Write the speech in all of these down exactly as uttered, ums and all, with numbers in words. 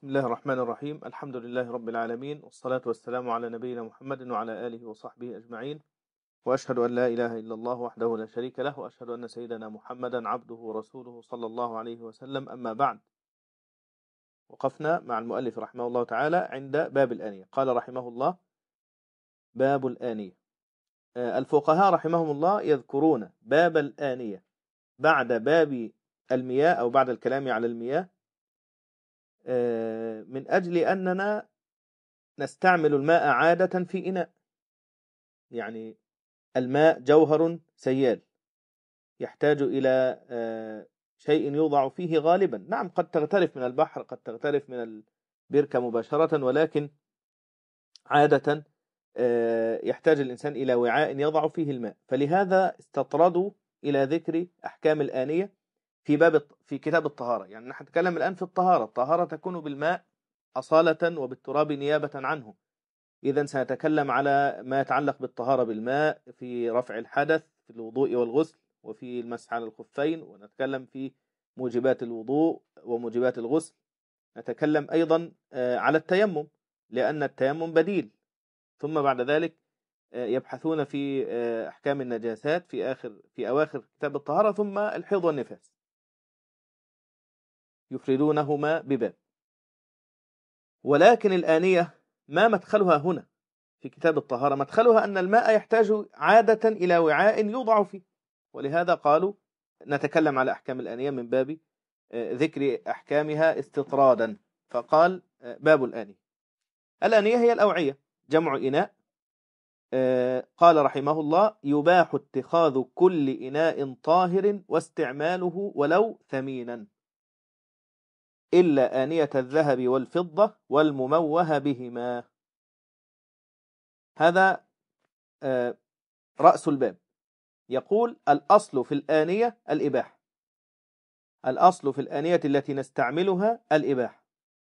بسم الله الرحمن الرحيم. الحمد لله رب العالمين، والصلاة والسلام على نبينا محمد وعلى آله وصحبه أجمعين، وأشهد أن لا إله إلا الله وحده لا شريك له، وأشهد أن سيدنا محمدا عبده ورسوله صلى الله عليه وسلم. أما بعد، وقفنا مع المؤلف رحمه الله تعالى عند باب الآنية. قال رحمه الله: باب الآنية. الفقهاء رحمهم الله يذكرون باب الآنية بعد باب المياه أو بعد الكلام على المياه من أجل أننا نستعمل الماء عادة في إناء. يعني الماء جوهر سيال يحتاج إلى شيء يوضع فيه غالبا. نعم، قد تغترف من البحر، قد تغترف من البركة مباشرة، ولكن عادة يحتاج الإنسان إلى وعاء يضع فيه الماء. فلهذا استطردوا إلى ذكر أحكام الآنية في باب في كتاب الطهارة. يعني نحن نتكلم الآن في الطهارة. الطهارة تكون بالماء أصالة وبالتراب نيابة عنه. إذن سنتكلم على ما يتعلق بالطهارة بالماء في رفع الحدث في الوضوء والغسل وفي المسح على الخفين، ونتكلم في موجبات الوضوء وموجبات الغسل. نتكلم أيضا على التيمم، لأن التيمم بديل. ثم بعد ذلك يبحثون في أحكام النجاسات في آخر في أواخر كتاب الطهارة، ثم الحيض والنفاس يفردونهما بباب. ولكن الآنية ما مدخلها هنا في كتاب الطهارة؟ مدخلها أن الماء يحتاج عادة إلى وعاء يوضع فيه، ولهذا قالوا نتكلم على أحكام الآنية من باب ذكر أحكامها استطرادا. فقال: باب الآنية. الآنية هي الأوعية، جمع إناء. قال رحمه الله: يباح اتخاذ كل إناء طاهر واستعماله ولو ثمينا، إلا آنية الذهب والفضة والمموه بهما. هذا رأس الباب. يقول: الأصل في الآنية الإباحة. الأصل في الآنية التي نستعملها الإباحة.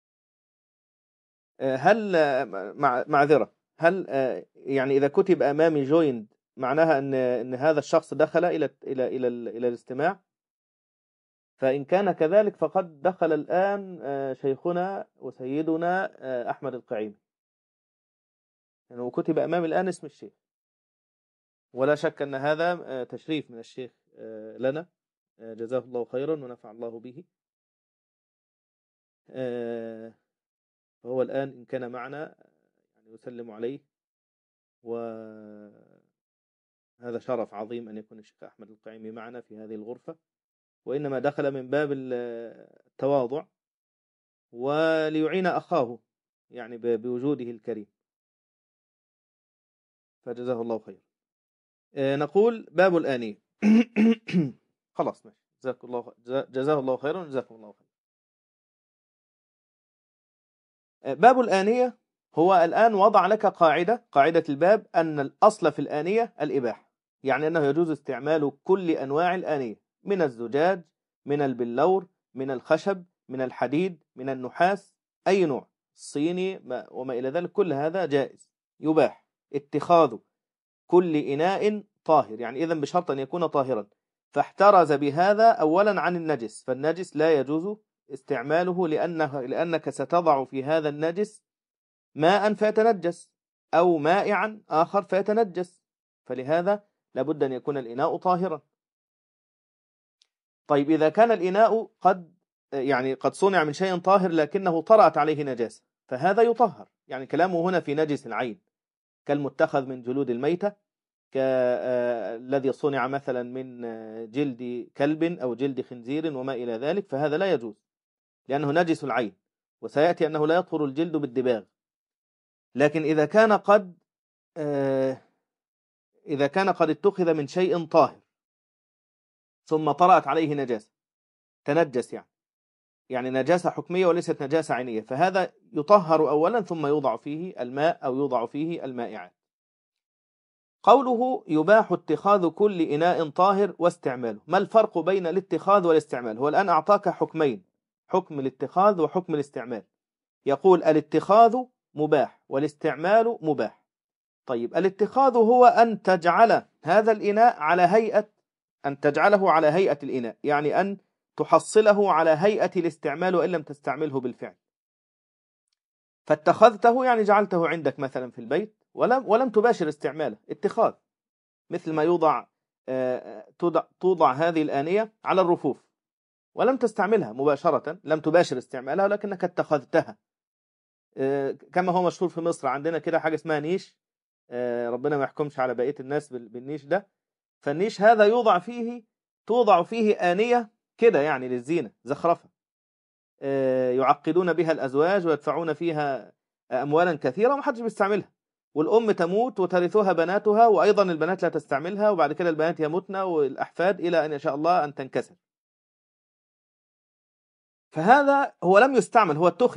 هل معذرة هل يعني إذا كتب أمامي joined معناها أن أن هذا الشخص دخل إلى إلى إلى إلى الاستماع؟ فإن كان كذلك فقد دخل الآن شيخنا وسيدنا أحمد القعيمي، يعني وكتب أمامي الآن اسم الشيخ، ولا شك أن هذا تشريف من الشيخ لنا، جزاه الله خيرا ونفع الله به. فهو الآن إن كان معنا يعني يسلم عليه، وهذا شرف عظيم أن يكون الشيخ أحمد القعيمي معنا في هذه الغرفة، وإنما دخل من باب التواضع وليعين أخاه يعني بوجوده الكريم، فجزاه الله خير. نقول باب الآنية. خلاص ماشي، جزاك الله جزاه الله خيرا وجزاكم الله خيرا. باب الآنية هو الآن وضع لك قاعدة قاعدة الباب أن الأصل في الآنية الإباحة، يعني أنه يجوز استعمال كل أنواع الآنية، من الزجاج، من البلور، من الخشب، من الحديد، من النحاس، أي نوع، الصيني وما إلى ذلك، كل هذا جائز يباح اتخاذ كل إناء طاهر. يعني إذن بشرط أن يكون طاهرا، فاحترز بهذا أولا عن النجس، فالنجس لا يجوز استعماله، لأنه لأنك ستضع في هذا النجس ماء فيتنجس أو مائعا آخر فيتنجس، فلهذا لابد أن يكون الإناء طاهرا. طيب إذا كان الإناء قد يعني قد صنع من شيء طاهر لكنه طرأت عليه نجاسة، فهذا يطهر. يعني كلامه هنا في نجس العين، كالمتخذ من جلود الميتة، كالذي صنع مثلا من جلد كلب أو جلد خنزير وما إلى ذلك، فهذا لا يجوز لأنه نجس العين، وسيأتي أنه لا يطهر الجلد بالدباغ. لكن إذا كان قد إذا كان قد اتخذ من شيء طاهر ثم طرأت عليه نجاسة، تنجس يعني يعني نجاسة حكمية وليست نجاسة عينية، فهذا يطهر أولا ثم يوضع فيه الماء أو يوضع فيه المائعات. قوله يباح اتخاذ كل إناء طاهر واستعماله، ما الفرق بين الاتخاذ والاستعمال؟ هو الآن أعطاك حكمين، حكم الاتخاذ وحكم الاستعمال. يقول الاتخاذ مباح والاستعمال مباح. طيب الاتخاذ هو أن تجعل هذا الإناء على هيئة أن تجعله على هيئة الإناء، يعني أن تحصله على هيئة الاستعمال وإن لم تستعمله بالفعل. فاتخذته يعني جعلته عندك مثلا في البيت ولم ولم تباشر استعماله. اتخاذ مثل ما يوضع توضع, توضع هذه الآنية على الرفوف ولم تستعملها مباشرة، لم تباشر استعمالها لكنك اتخذتها. كما هو مشهور في مصر عندنا كده حاجة اسمها نيش، ربنا ما يحكمش على بقية الناس بالنيش ده. فالنيش هذا يوضع فيه توضع فيه آنية كده يعني للزينة زخرفة، يعقدون بها الأزواج ويدفعون فيها أموالا كثيرة وما حدش بيستعملها، والأم تموت وترثها بناتها، وأيضا البنات لا تستعملها، وبعد كده البنات يموتن والأحفاد إلى أن يشاء الله أن تنكسر. فهذا هو لم يستعمل، هو اتخذ.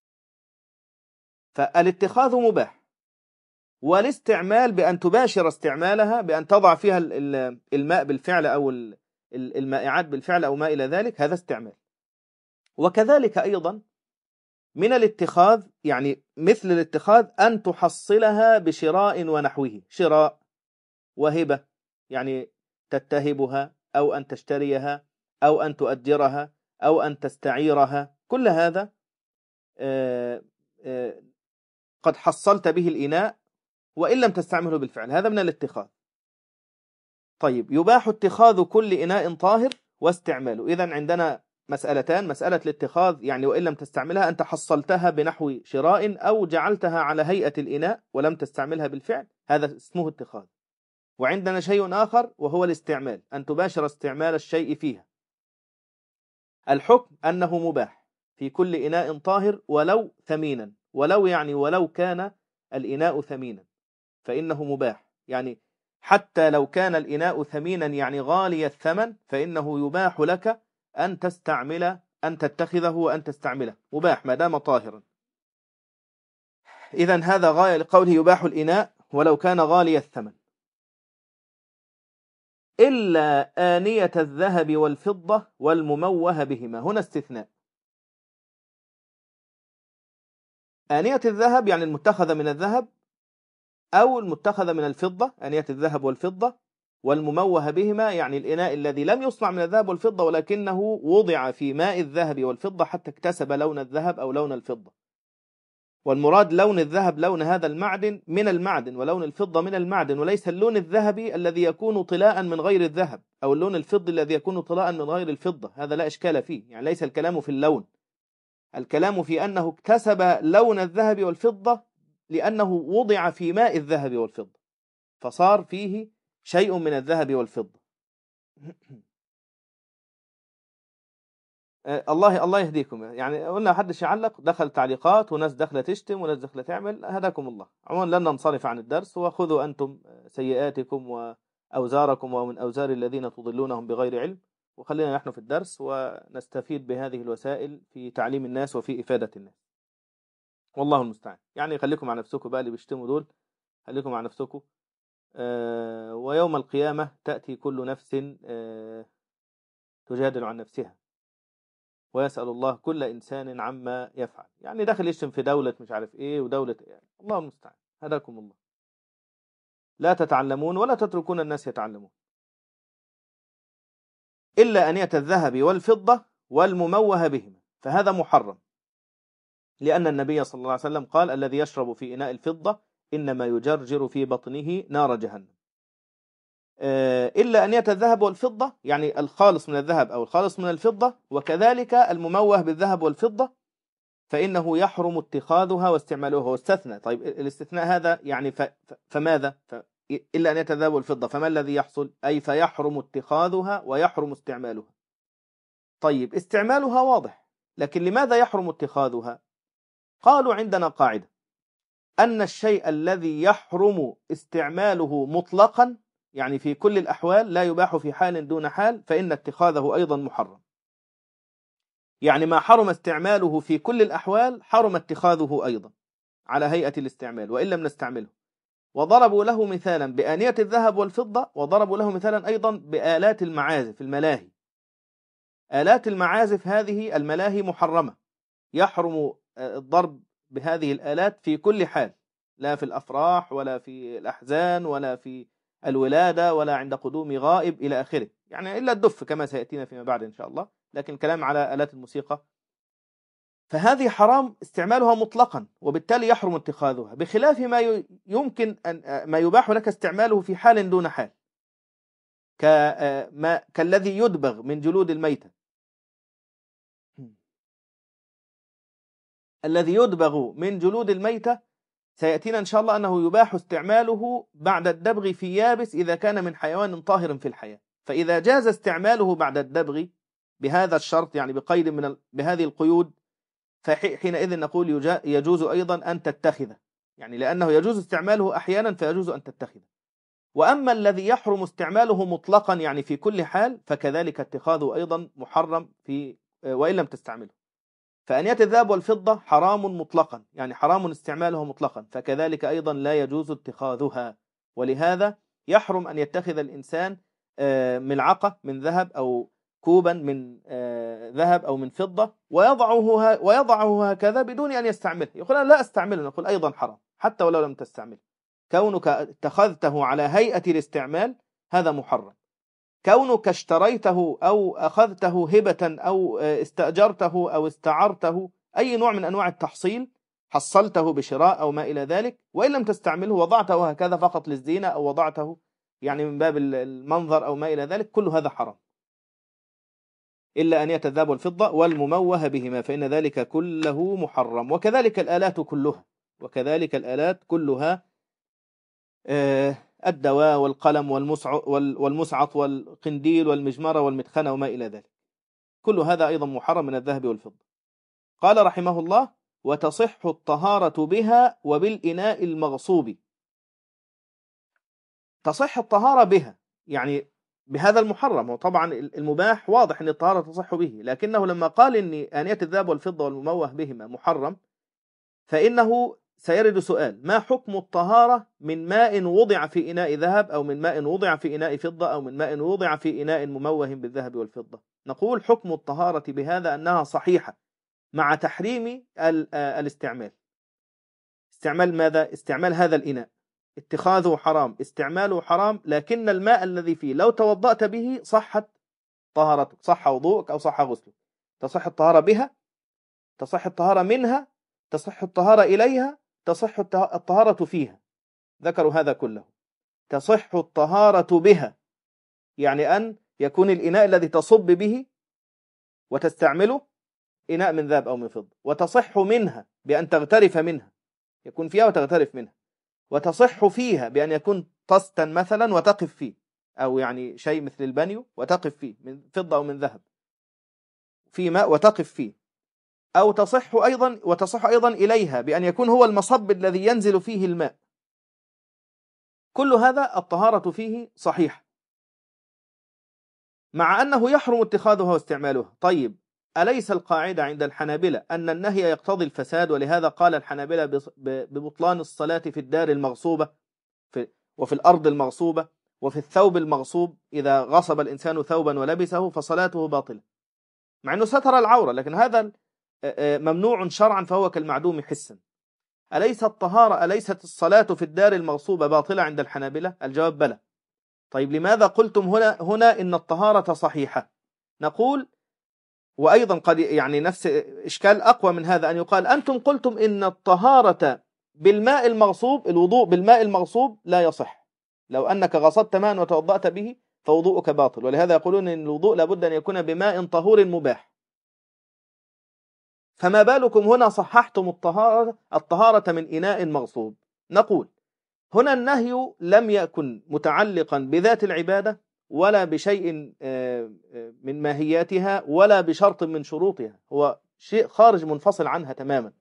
فالاتخاذ مباح، والاستعمال بأن تباشر استعمالها بأن تضع فيها الماء بالفعل أو المائعات بالفعل أو ما إلى ذلك، هذا استعمال. وكذلك أيضا من الاتخاذ يعني مثل الاتخاذ أن تحصلها بشراء ونحوه، شراء وهبة يعني تتهبها أو أن تشتريها أو أن تؤجرها أو أن تستعيرها، كل هذا قد حصلت به الإناء وإن لم تستعمله بالفعل، هذا من الاتخاذ. طيب، يباح اتخاذ كل إناء طاهر واستعماله. إذن عندنا مسألتان: مسألة الاتخاذ يعني وإن لم تستعملها، أنت حصلتها بنحو شراء أو جعلتها على هيئة الإناء ولم تستعملها بالفعل، هذا اسمه اتخاذ. وعندنا شيء آخر وهو الاستعمال، أن تباشر استعمال الشيء فيها. الحكم أنه مباح في كل إناء طاهر ولو ثمينا، ولو يعني ولو كان الإناء ثمينا فإنه مباح، يعني حتى لو كان الإناء ثمينا يعني غالي الثمن فإنه يباح لك أن تستعمل أن تتخذه وأن تستعمله، مباح ما دام طاهرا. إذن هذا غاية لقوله يباح الإناء ولو كان غالي الثمن، إلا آنية الذهب والفضة والمموه بهما. هنا استثناء. آنية الذهب يعني المتخذة من الذهب أو المتخذة من الفضة، آنية الذهب والفضة، والمموه بهما يعني الإناء الذي لم يصنع من الذهب والفضة ولكنه وضع في ماء الذهب والفضة حتى اكتسب لون الذهب أو لون الفضة. والمراد لون الذهب لون هذا المعدن من المعدن، ولون الفضة من المعدن، وليس اللون الذهبي الذي يكون طلاء من غير الذهب أو اللون الفضي الذي يكون طلاء من غير الفضة، هذا لا إشكال فيه. يعني ليس الكلام في اللون، الكلام في أنه اكتسب لون الذهب والفضة لأنه وضع في ماء الذهب والفضة فصار فيه شيء من الذهب والفضة. الله الله يهديكم. يعني قلنا حدش يعلق، دخل تعليقات وناس دخلت تشتم وناس دخلت تعمل، هداكم الله. عموما لن ننصرف عن الدرس، وخذوا أنتم سيئاتكم وأوزاركم ومن أوزار الذين تضلونهم بغير علم، وخلينا نحن في الدرس ونستفيد بهذه الوسائل في تعليم الناس وفي إفادة الناس، والله المستعان. يعني خليكم على نفسكم بقى اللي بيشتموا دول، خليكم على نفسكم. أه ويوم القيامة تأتي كل نفس أه تجادل عن نفسها ويسأل الله كل إنسان عما يفعل. يعني داخل يشتم في دولة مش عارف إيه ودولة إيه، الله المستعان. هداكم الله. لا تتعلمون ولا تتركون الناس يتعلمون. إلا أنية الذهب والفضة والمموه بهما، فهذا محرم، لأن النبي صلى الله عليه وسلم قال: الذي يشرب في إناء الفضة إنما يجرجر في بطنه نار جهنم. إلا أنية الذهب والفضة يعني الخالص من الذهب أو الخالص من الفضة، وكذلك المموه بالذهب والفضة، فإنه يحرم اتخاذها واستعمالها. واستثنى. طيب الاستثناء هذا يعني ف... فماذا؟ ف... إلا أنية الذهب والفضة، فما الذي يحصل؟ أي فيحرم اتخاذها ويحرم استعمالها. طيب استعمالها واضح، لكن لماذا يحرم اتخاذها؟ قالوا عندنا قاعدة أن الشيء الذي يحرم استعماله مطلقا يعني في كل الأحوال لا يباح في حال دون حال، فإن اتخاذه أيضا محرم. يعني ما حرم استعماله في كل الأحوال حرم اتخاذه أيضا على هيئة الاستعمال وإن لم نستعمله. وضربوا له مثالا بآنية الذهب والفضة، وضربوا له مثالا أيضا بآلات المعازف الملاهي. آلات المعازف هذه الملاهي محرمة، يحرم الضرب بهذه الآلات في كل حال، لا في الأفراح ولا في الأحزان ولا في الولادة ولا عند قدوم غائب إلى آخره، يعني إلا الدف كما سيأتينا فيما بعد إن شاء الله. لكن كلام على آلات الموسيقى فهذه حرام استعمالها مطلقا، وبالتالي يحرم اتخاذها، بخلاف ما يمكن أن ما يباح لك استعماله في حال دون حال، كما كالذي يدبغ من جلود الميتة. الذي يدبغ من جلود الميتة سيأتينا إن شاء الله أنه يباح استعماله بعد الدبغ في يابس إذا كان من حيوان طاهر في الحياة. فإذا جاز استعماله بعد الدبغ بهذا الشرط، يعني بقيد من ال... بهذه القيود، فحينئذ نقول يجوز أيضا أن تتخذه، يعني لأنه يجوز استعماله أحيانا فيجوز أن تتخذه. وأما الذي يحرم استعماله مطلقا يعني في كل حال، فكذلك اتخاذه أيضا محرم في وإن لم تستعمله. فأنية الذهب والفضة حرام مطلقا، يعني حرام استعماله مطلقا، فكذلك أيضا لا يجوز اتخاذها. ولهذا يحرم أن يتخذ الإنسان ملعقة من ذهب أو كوبا من ذهب أو من فضة ويضعه ويضعه هكذا بدون أن يستعمله. يقول أنا لا أستعمله، نقول أيضا حرام حتى ولو لم تستعمله. كونك اتخذته على هيئة الاستعمال هذا محرم. كونك اشتريته أو أخذته هبة أو استأجرته أو استعرته، أي نوع من أنواع التحصيل، حصلته بشراء أو ما إلى ذلك، وإن لم تستعمله وضعته هكذا فقط للزينة أو وضعته يعني من باب المنظر أو ما إلى ذلك، كل هذا حرام، إلا أنية الذهب والفضة والمموه بهما، فإن ذلك كله محرم. وكذلك الآلات كلها، وكذلك الآلات كلها آه الدواء والقلم والمسعط والقنديل والمجمرة والمدخنة وما إلى ذلك، كل هذا أيضا محرم من الذهب والفضة. قال رحمه الله: وتصح الطهارة بها وبالإناء المغصوب. تصح الطهارة بها يعني بهذا المحرم، وطبعا المباح واضح أن الطهارة تصح به، لكنه لما قال إن آنية الذهب والفضة والمموه بهما محرم، فإنه سيرد سؤال: ما حكم الطهارة من ماء وضع في إناء ذهب أو من ماء وضع في إناء فضة أو من ماء وضع في إناء مموه بالذهب والفضة؟ نقول حكم الطهارة بهذا أنها صحيحة مع تحريم الاستعمال. استعمال ماذا؟ استعمال هذا الإناء، اتخاذه حرام، استعماله حرام، لكن الماء الذي فيه لو توضأت به صحت طهارتك، صح وضوءك أو صح غسلك. تصح الطهارة بها، تصح الطهارة منها، تصح الطهارة إليها، تصح الطهارة فيها. ذكروا هذا كله. تصح الطهارة بها يعني أن يكون الإناء الذي تصب به وتستعمله إناء من ذهب أو من فضة. وتصح منها بأن تغترف منها، يكون فيها وتغترف منها. وتصح فيها بأن يكون طستا مثلا وتقف فيه، أو يعني شيء مثل البانيو وتقف فيه من فضة أو من ذهب، في ماء وتقف فيه. أو تصح أيضا وتصح أيضا إليها بأن يكون هو المصب الذي ينزل فيه الماء. كل هذا الطهارة فيه صحيح، مع أنه يحرم اتخاذها واستعمالها. طيب، أليس القاعدة عند الحنابلة أن النهي يقتضي الفساد؟ ولهذا قال الحنابلة ببطلان الصلاة في الدار المغصوبة وفي الأرض المغصوبة وفي الثوب المغصوب. إذا غصب الإنسان ثوبا ولبسه فصلاته باطلة، مع أنه ستر العورة، لكن هذا ممنوع شرعا فهو كالمعدوم حسا. أليس الطهارة أليست الصلاة في الدار المغصوبة باطلة عند الحنابلة؟ الجواب بلى. طيب، لماذا قلتم هنا هنا إن الطهارة صحيحة؟ نقول، وأيضا قد يعني نفس إشكال أقوى من هذا، أن يقال أنتم قلتم إن الطهارة بالماء المغصوب، الوضوء بالماء المغصوب لا يصح، لو أنك غصبت ماء وتوضأت به فوضوءك باطل، ولهذا يقولون إن الوضوء لابد أن يكون بماء طهور مباح. فما بالكم هنا صححتم الطهارة الطهارة من إناء مغصوب؟ نقول هنا النهي لم يكن متعلقا بذات العبادة ولا بشيء من ماهياتها ولا بشرط من شروطها، هو شيء خارج منفصل عنها تماما.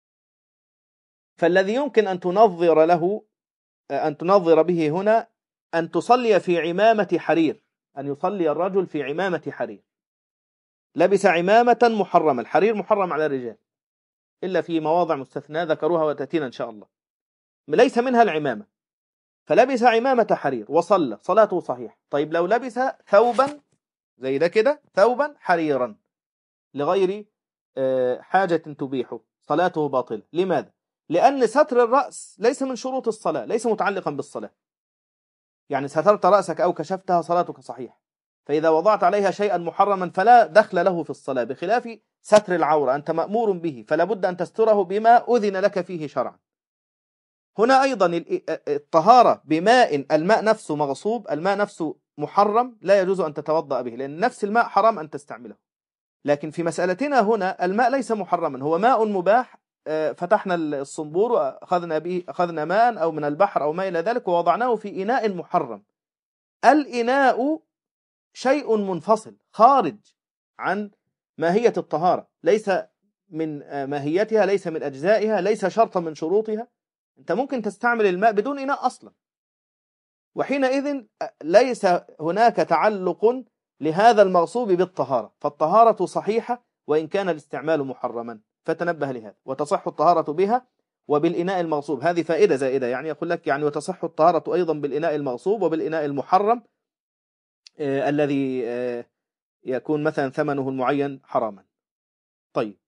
فالذي يمكن أن تنظر له أن تنظر به هنا أن تصلي في عمامة حرير، أن يصلي الرجل في عمامة حرير، لبس عمامة محرمة. الحرير محرم على الرجال إلا في مواضع مستثنى ذكروها وتأتينا إن شاء الله، ليس منها العمامة، فلبس عمامة حرير وصلى، صلاته صحيح. طيب، لو لبس ثوبا زي ده كده، ثوبا حريرا لغير حاجة تبيحه، صلاته باطلة. لماذا؟ لأن ستر الرأس ليس من شروط الصلاة، ليس متعلقا بالصلاة. يعني سترت رأسك أو كشفتها صلاتك صحيح. فإذا وضعت عليها شيئا محرما فلا دخل له في الصلاة، بخلاف ستر العورة، أنت مأمور به فلا بد أن تستره بما أذن لك فيه شرعا. هنا أيضا الطهارة بماء، الماء نفسه مغصوب، الماء نفسه محرم، لا يجوز أن تتوضأ به، لأن نفس الماء حرام أن تستعمله. لكن في مسألتنا هنا الماء ليس محرما، هو ماء مباح، فتحنا الصنبور وأخذنا به أخذنا ماء أو من البحر أو ما إلى ذلك ووضعناه في إناء محرم. الإناء شيء منفصل خارج عن ماهية الطهارة، ليس من ماهيتها، ليس من أجزائها، ليس شرطا من شروطها. أنت ممكن تستعمل الماء بدون إناء أصلا، وحينئذ ليس هناك تعلق لهذا المغصوب بالطهارة، فالطهارة صحيحة وإن كان الاستعمال محرما، فتنبه لهذا. وتصح الطهارة بها وبالإناء المغصوب، هذه فائدة زائدة، يعني يقول لك يعني وتصح الطهارة أيضا بالإناء المغصوب وبالإناء المحرم آه الذي آه يكون مثلا ثمنه المعين حراما. طيب،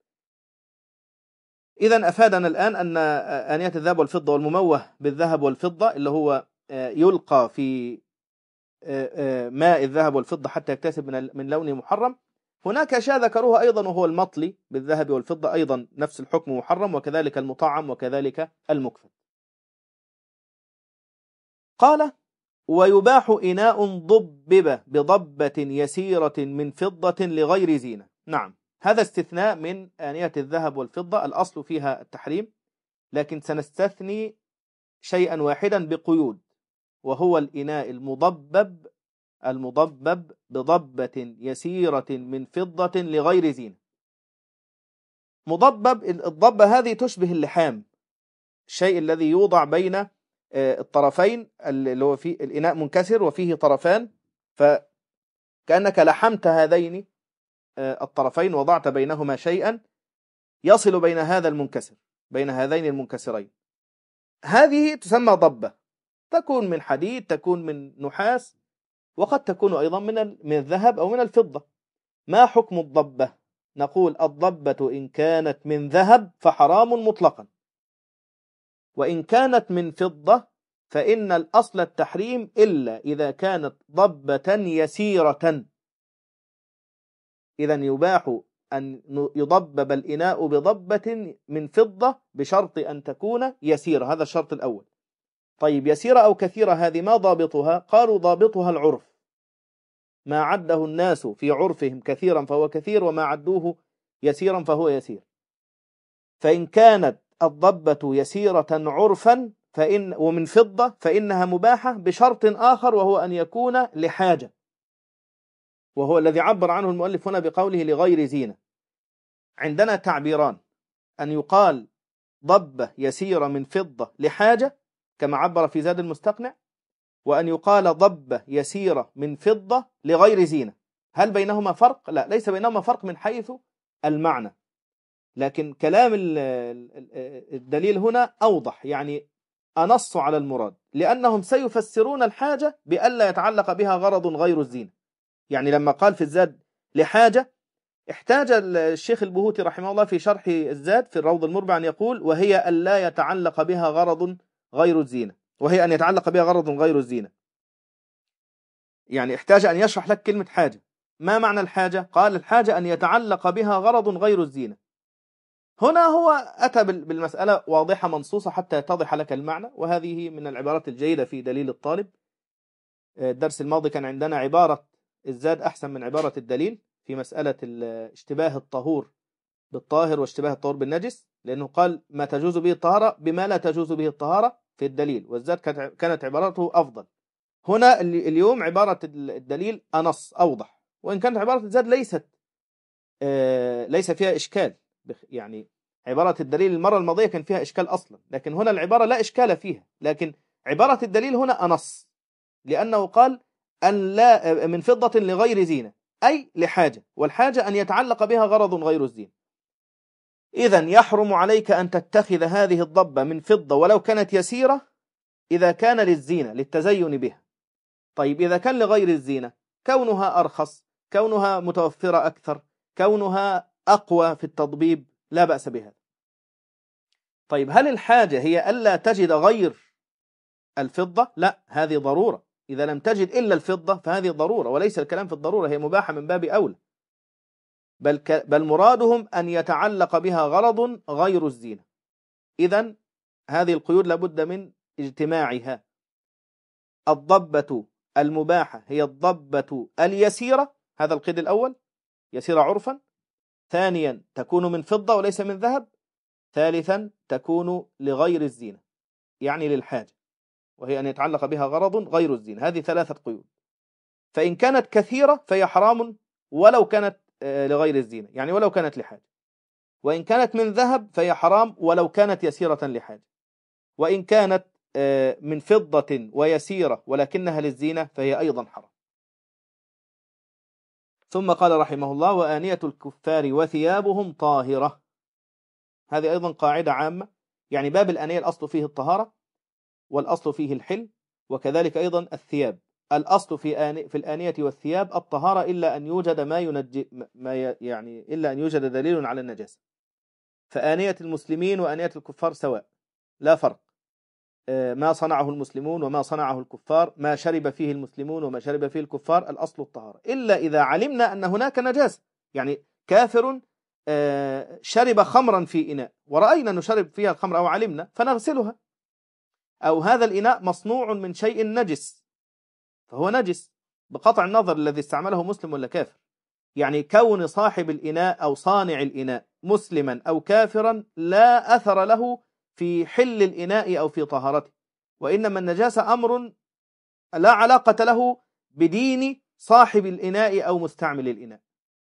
إذن أفادنا الآن أن آنية الذهب والفضة والمموه بالذهب والفضة اللي هو آه يلقى في ماء الذهب والفضة حتى يكتسب من من لونه محرم. هناك أشياء ذكروها أيضا وهو المطلي بالذهب والفضة، أيضا نفس الحكم محرم، وكذلك المطعم وكذلك المكفل. قال ويباح إناء ضبب بضبة يسيرة من فضة لغير زينة. نعم، هذا استثناء من آنية الذهب والفضة، الأصل فيها التحريم، لكن سنستثني شيئا واحدا بقيود، وهو الإناء المضبب المضبب بضبة يسيرة من فضة لغير زينة. مضبب، الضبة هذه تشبه اللحام، الشيء الذي يوضع بين الطرفين، اللي هو فيه الإناء منكسر وفيه طرفان، فكأنك لحمت هذين الطرفين وضعت بينهما شيئا يصل بين هذا المنكسر، بين هذين المنكسرين. هذه تسمى ضبة، تكون من حديد، تكون من نحاس، وقد تكون أيضا من من الذهب أو من الفضة. ما حكم الضبة؟ نقول الضبة إن كانت من ذهب فحرام مطلقا، وإن كانت من فضة فإن الأصل التحريم إلا إذا كانت ضبة يسيرة. إذن يباح أن يضبب الإناء بضبة من فضة بشرط أن تكون يسيرة، هذا الشرط الأول. طيب، يسيرة أو كثيرة هذه ما ضابطها؟ قالوا ضابطها العرف، ما عده الناس في عرفهم كثيرا فهو كثير، وما عدوه يسيرا فهو يسير. فإن كانت الضبة يسيرة عرفا فإن ومن فضة فإنها مباحة بشرط آخر، وهو أن يكون لحاجة، وهو الذي عبر عنه المؤلف هنا بقوله لغير زينة. عندنا تعبيران، أن يقال ضبة يسيرة من فضة لحاجة كما عبر في زاد المستقنع، وأن يقال ضبة يسيرة من فضة لغير زينة. هل بينهما فرق؟ لا، ليس بينهما فرق من حيث المعنى، لكن كلام الدليل هنا أوضح، يعني أنص على المراد، لأنهم سيفسرون الحاجة بألا يتعلق بها غرض غير الزينة. يعني لما قال في الزاد لحاجة، احتاج الشيخ البهوتي رحمه الله في شرح الزاد في الروض المربع أن يقول وهي ألا يتعلق بها غرض غير الزينة، وهي أن يتعلق بها غرض غير الزينة. يعني احتاج أن يشرح لك كلمة حاجة. ما معنى الحاجة؟ قال الحاجة أن يتعلق بها غرض غير الزينة. هنا هو أتى بالمسألة واضحة منصوصة حتى يتضح لك المعنى، وهذه من العبارات الجيدة في دليل الطالب. الدرس الماضي كان عندنا عبارة الزاد أحسن من عبارة الدليل في مسألة اشتباه الطهور بالطاهر واشتباه الطهور بالنجس، لأنه قال ما تجوز به الطهارة بما لا تجوز به الطهارة في الدليل، والزاد كانت عبارته أفضل. هنا اليوم عبارة الدليل أنص أوضح، وإن كانت عبارة الزاد ليست ليس فيها إشكال، يعني عبارة الدليل المرة الماضية كان فيها إشكال أصلا، لكن هنا العبارة لا إشكال فيها، لكن عبارة الدليل هنا أنص، لأنه قال أن لا من فضة لغير زينة، أي لحاجة، والحاجة أن يتعلق بها غرض غير الزينة. إذن يحرم عليك أن تتخذ هذه الضبة من فضة ولو كانت يسيرة إذا كان للزينة للتزين بها. طيب، إذا كان لغير الزينة، كونها أرخص، كونها متوفرة أكثر، كونها أقوى في التضبيب، لا بأس بها. طيب، هل الحاجة هي ألا تجد غير الفضة؟ لا، هذه ضرورة، إذا لم تجد إلا الفضة فهذه ضرورة، وليس الكلام في الضرورة، هي مباحة من باب أولى، بل, ك... بل مرادهم أن يتعلق بها غرض غير الزينة. إذن هذه القيود لابد من اجتماعها. الضبة المباحة هي الضبة اليسيرة، هذا القيد الأول، يسيرة عرفا. ثانيا تكون من فضة وليس من ذهب. ثالثا تكون لغير الزينة، يعني للحاجة، وهي أن يتعلق بها غرض غير الزينة. هذه ثلاثة قيود. فإن كانت كثيرة فهي حرام ولو كانت لغير الزينة، يعني ولو كانت لحاجة. وإن كانت من ذهب فهي حرام ولو كانت يسيرة لحاجة. وإن كانت من فضة ويسيرة ولكنها للزينة فهي أيضا حرام. ثم قال رحمه الله: وآنية الكفار وثيابهم طاهرة. هذه أيضا قاعدة عامة، يعني باب الآنية الأصل فيه الطهارة والأصل فيه الحل، وكذلك أيضا الثياب. الأصل في آن... في الآنية والثياب الطهارة، إلا أن يوجد ما ينجي ما ي... يعني إلا أن يوجد دليل على النجاسة. فآنية المسلمين وآنية الكفار سواء، لا فرق. ما صنعه المسلمون وما صنعه الكفار، ما شرب فيه المسلمون وما شرب فيه الكفار، الأصل الطهارة، إلا إذا علمنا أن هناك نجاسة. يعني كافر شرب خمرا في إناء ورأينا أنه شرب فيها الخمر أو علمنا، فنغسلها. أو هذا الإناء مصنوع من شيء نجس فهو نجس بقطع النظر الذي استعمله مسلم ولا كافر. يعني كون صاحب الإناء أو صانع الإناء مسلما أو كافرا لا أثر له في حل الإناء أو في طهارته، وإنما النجاسة أمر لا علاقة له بدين صاحب الإناء أو مستعمل الإناء.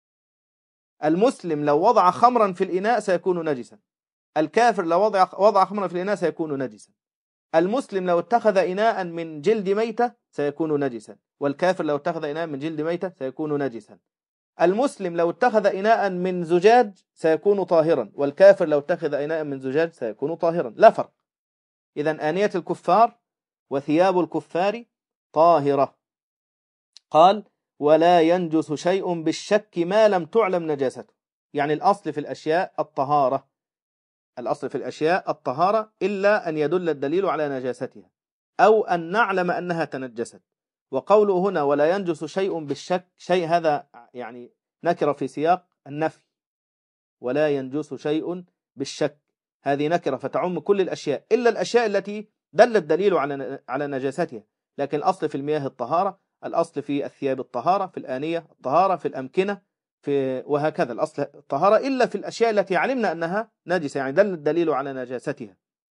المسلم لو وضع خمرا في الإناء سيكون نجسا، الكافر لو وضع وضع خمرا في الإناء سيكون نجسا. المسلم لو اتخذ إناء من جلد ميتة سيكون نجسا، والكافر لو اتخذ إناء من جلد ميتة سيكون نجسا. المسلم لو اتخذ إناء من زجاج سيكون طاهرا، والكافر لو اتخذ إناء من زجاج سيكون طاهرا، لا فرق. إذن آنية الكفار وثياب الكفار طاهرة. قال: ولا ينجس شيء بالشك ما لم تعلم نجاسته. يعني الأصل في الأشياء الطهارة، الأصل في الأشياء الطهارة إلا أن يدل الدليل على نجاستها أو أن نعلم أنها تنجست. وقوله هنا ولا ينجس شيء بالشك، شيء هذا يعني نكرة في سياق النفي. ولا ينجس شيء بالشك هذه نكرة فتعم كل الأشياء إلا الأشياء التي دل الدليل على على نجاستها. لكن الأصل في المياه الطهارة، الأصل في الثياب الطهارة، في الآنية الطهارة، في الأمكنة، في وهكذا الأصل الطهارة إلا في الأشياء التي علمنا أنها نجسة، يعني دل الدليل على نجاستها.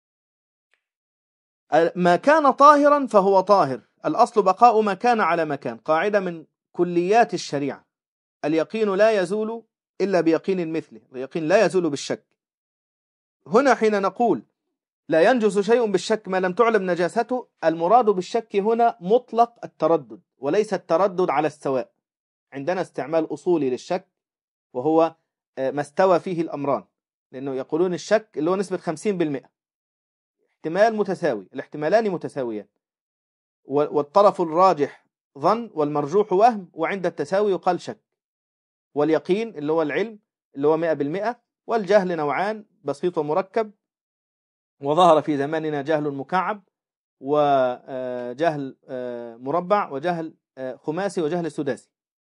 ما كان طاهرا فهو طاهر، الأصل بقاء ما كان على مكان. قاعدة من كليات الشريعة: اليقين لا يزول إلا بيقين مثله، اليقين لا يزول بالشك. هنا حين نقول لا ينجس شيء بالشك ما لم تعلم نجاسته، المراد بالشك هنا مطلق التردد وليس التردد على السواء. عندنا استعمال أصولي للشك وهو ما استوى فيه الأمران، لأنه يقولون الشك اللي هو نسبة خمسين بالمئة، احتمال متساوي، الاحتمالان متساويان، والطرف الراجح ظن والمرجوح وهم، وعند التساوي يقال شك. واليقين اللي هو العلم اللي هو مئة بالمئة، والجهل نوعان: بسيط ومركب، وظهر في زماننا جهل مكعب وجهل مربع وجهل خماسي وجهل سداسي.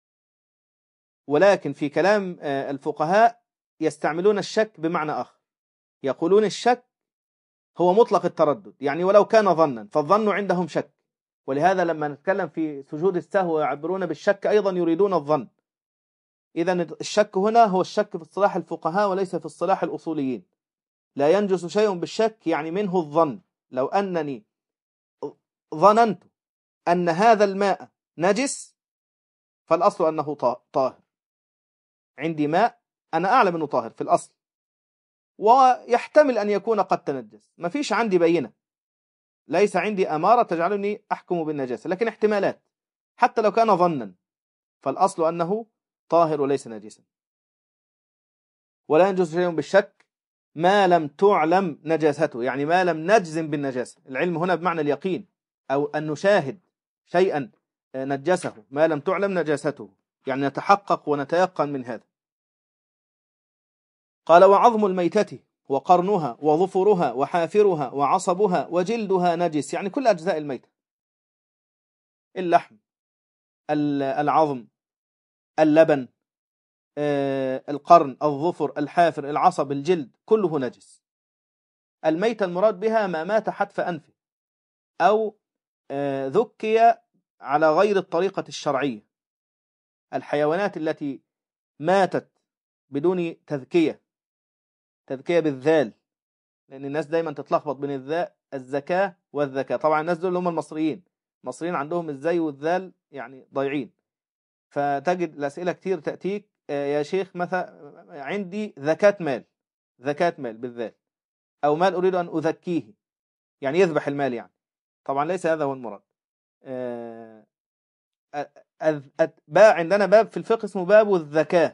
ولكن في كلام الفقهاء يستعملون الشك بمعنى آخر، يقولون الشك هو مطلق التردد، يعني ولو كان ظنا فالظن عندهم شك. ولهذا لما نتكلم في سجود السهو يعبرون بالشك أيضا يريدون الظن. إذن الشك هنا هو الشك في اصطلاح الفقهاء وليس في اصطلاح الأصوليين. لا ينجس شيء بالشك يعني منه الظن، لو أنني ظننت أن هذا الماء نجس فالأصل أنه طاهر. عندي ماء أنا أعلم أنه طاهر في الأصل، ويحتمل أن يكون قد تنجس، ما فيش عندي بينة، ليس عندي أمارة تجعلني أحكم بالنجاسة، لكن احتمالات حتى لو كان ظنا، فالأصل أنه طاهر وليس نجسا. ولا ينجس شيء بالشك ما لم تعلم نجاسته، يعني ما لم نجزم بالنجاسة. العلم هنا بمعنى اليقين، أو أن نشاهد شيئا نجسه ما لم تعلم نجاسته، يعني نتحقق ونتيقن من هذا. قال: وعظم الميتة وقرنها وظفرها وحافرها وعصبها وجلدها نجس، يعني كل أجزاء الميتة. اللحم، العظم، اللبن، القرن، الظفر، الحافر، العصب، الجلد، كله نجس. الميتة المراد بها ما مات حتف أنفه أو ذكي على غير الطريقة الشرعية. الحيوانات التي ماتت بدون تذكية، تذكية بالذال، لأن الناس دايما تتلخبط بين الذاء الزكاة والذكاء. طبعا الناس دول هم المصريين، المصريين عندهم الزي والذال يعني ضايعين. فتجد الأسئلة كتير تأتيك يا شيخ مثلا عندي زكاة مال، زكاة مال بالذات، أو مال أريد أن أذكيه، يعني يذبح المال يعني. طبعا ليس هذا هو المراد. بقى عندنا باب في الفقه اسمه باب الذكاة،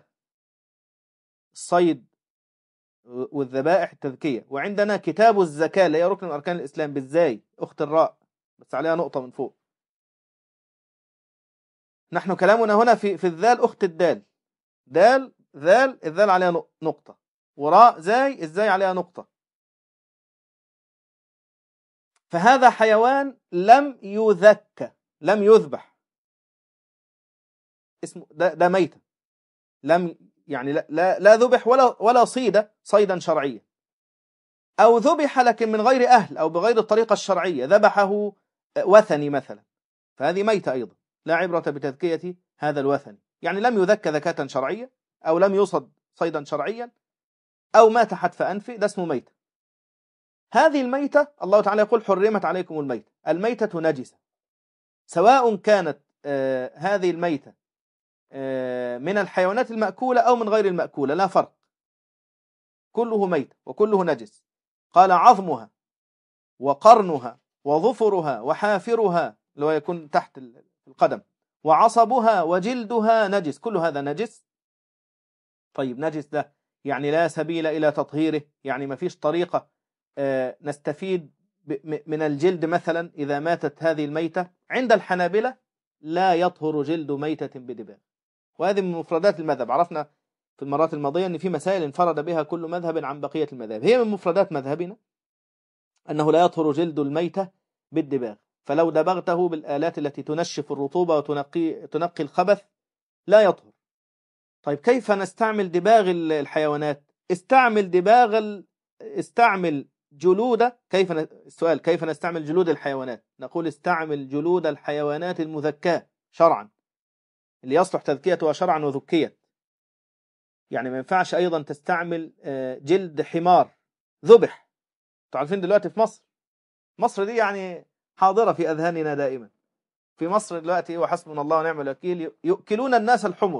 الصيد والذبائح التذكية. وعندنا كتاب الزكاة اللي هي ركن من أركان الإسلام بالزاي، أخت الراء بس عليها نقطة من فوق. نحن كلامنا هنا في في الذال أخت الدال، دال ذال، الذال عليها نقطة، وراء زاي، الزاي عليها نقطة. فهذا حيوان لم يذكى، لم يذبح، اسمه ده, ده ميتة، لم يعني لا لا, لا ذبح ولا ولا صيد صيدا شرعيا، أو ذبح لكن من غير أهل أو بغير الطريقة الشرعية، ذبحه وثني مثلا، فهذه ميتة أيضا، لا عبرة بتذكية هذا الوثني. يعني لم يذكى ذكاة شرعية، أو لم يصد صيدا شرعيا، أو مات حتف أنفه، ده اسمه ميتة. هذه الميتة الله تعالى يقول حرمت عليكم الميتة. الميتة نجسة، سواء كانت آه هذه الميتة آه من الحيوانات المأكولة أو من غير المأكولة، لا فرق، كله ميت وكله نجس. قال عظمها وقرنها وظفرها وحافرها، لو يكون تحت القدم، وعصبها وجلدها نجس، كل هذا نجس. طيب نجس ده يعني لا سبيل إلى تطهيره، يعني ما فيش طريقة آه نستفيد من الجلد مثلا إذا ماتت هذه الميتة. عند الحنابلة لا يطهر جلد ميتة بدباغ، وهذه من مفردات المذهب. عرفنا في المرات الماضية أن في مسائل انفرد بها كل مذهب عن بقية المذاهب، هي من مفردات مذهبنا أنه لا يطهر جلد الميتة بالدباغ. فلو دبغته بالآلات التي تنشف الرطوبة وتنقي تنقي الخبث لا يطهر. طيب كيف نستعمل دباغ الحيوانات؟ استعمل دباغ ال... استعمل جلود كيف ن... السؤال كيف نستعمل جلود الحيوانات؟ نقول استعمل جلود الحيوانات المذكاة شرعا، اللي يصلح تذكيتها شرعا وذكيت. يعني ما ينفعش أيضا تستعمل جلد حمار ذبح. تعرفين دلوقتي في مصر، مصر دي يعني حاضرة في أذهاننا دائما، في مصر دلوقتي وحسبنا الله ونعم الوكيل يؤكلون الناس الحمر.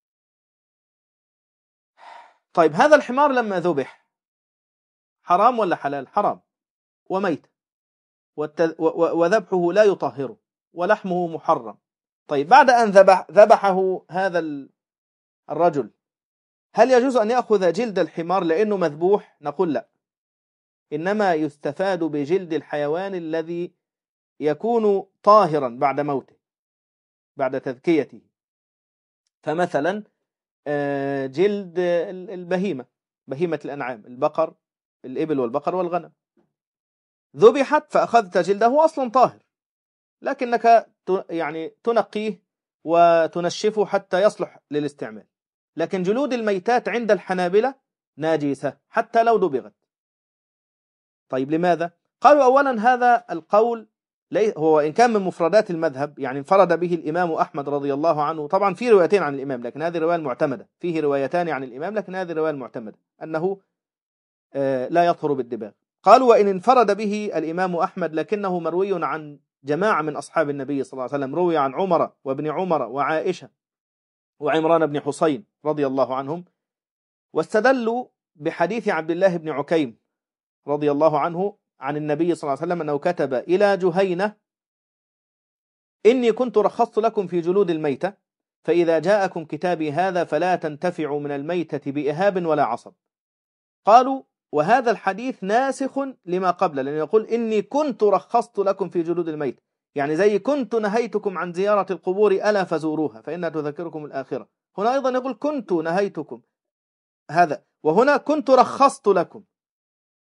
طيب هذا الحمار لما ذبح حرام ولا حلال؟ حرام وميت، والتذ... وذبحه لا يطهره، ولحمه محرم. طيب بعد أن ذبح ذبحه هذا الرجل، هل يجوز أن يأخذ جلد الحمار لأنه مذبوح؟ نقول لا، إنما يستفاد بجلد الحيوان الذي يكون طاهرا بعد موته، بعد تذكيته. فمثلا جلد البهيمة، بهيمة الأنعام، البقر، الإبل والبقر والغنم، ذبحت فأخذت جلده أصلا طاهر، لكنك يعني تنقيه وتنشفه حتى يصلح للاستعمال. لكن جلود الميتات عند الحنابلة ناجسة حتى لو دبغت. طيب لماذا؟ قالوا أولا هذا القول هو إن كان من مفردات المذهب، يعني انفرد به الإمام أحمد رضي الله عنه. طبعا في روايتين عن الإمام لكن هذه الرواية المعتمدة، فيه روايتان عن الإمام لكن هذه الرواية المعتمدة أنه لا يطهر بالدباغ. قالوا وإن انفرد به الإمام أحمد لكنه مروي عن جماعة من أصحاب النبي صلى الله عليه وسلم، روي عن عمر وابن عمر وعائشة وعمران بن حسين رضي الله عنهم، واستدلوا بحديث عبد الله بن عكيم رضي الله عنه عن النبي صلى الله عليه وسلم أنه كتب إلى جهينة إني كنت رخصت لكم في جلود الميتة، فإذا جاءكم كتابي هذا فلا تنتفعوا من الميتة بإهاب ولا عصب. قالوا وهذا الحديث ناسخ لما قبل، لأنه يقول إني كنت رخصت لكم في جلود الميت، يعني زي كنت نهيتكم عن زيارة القبور ألا فزوروها فإنها تذكركم الآخرة. هنا أيضا يقول كنت نهيتكم هذا، وهنا كنت رخصت لكم.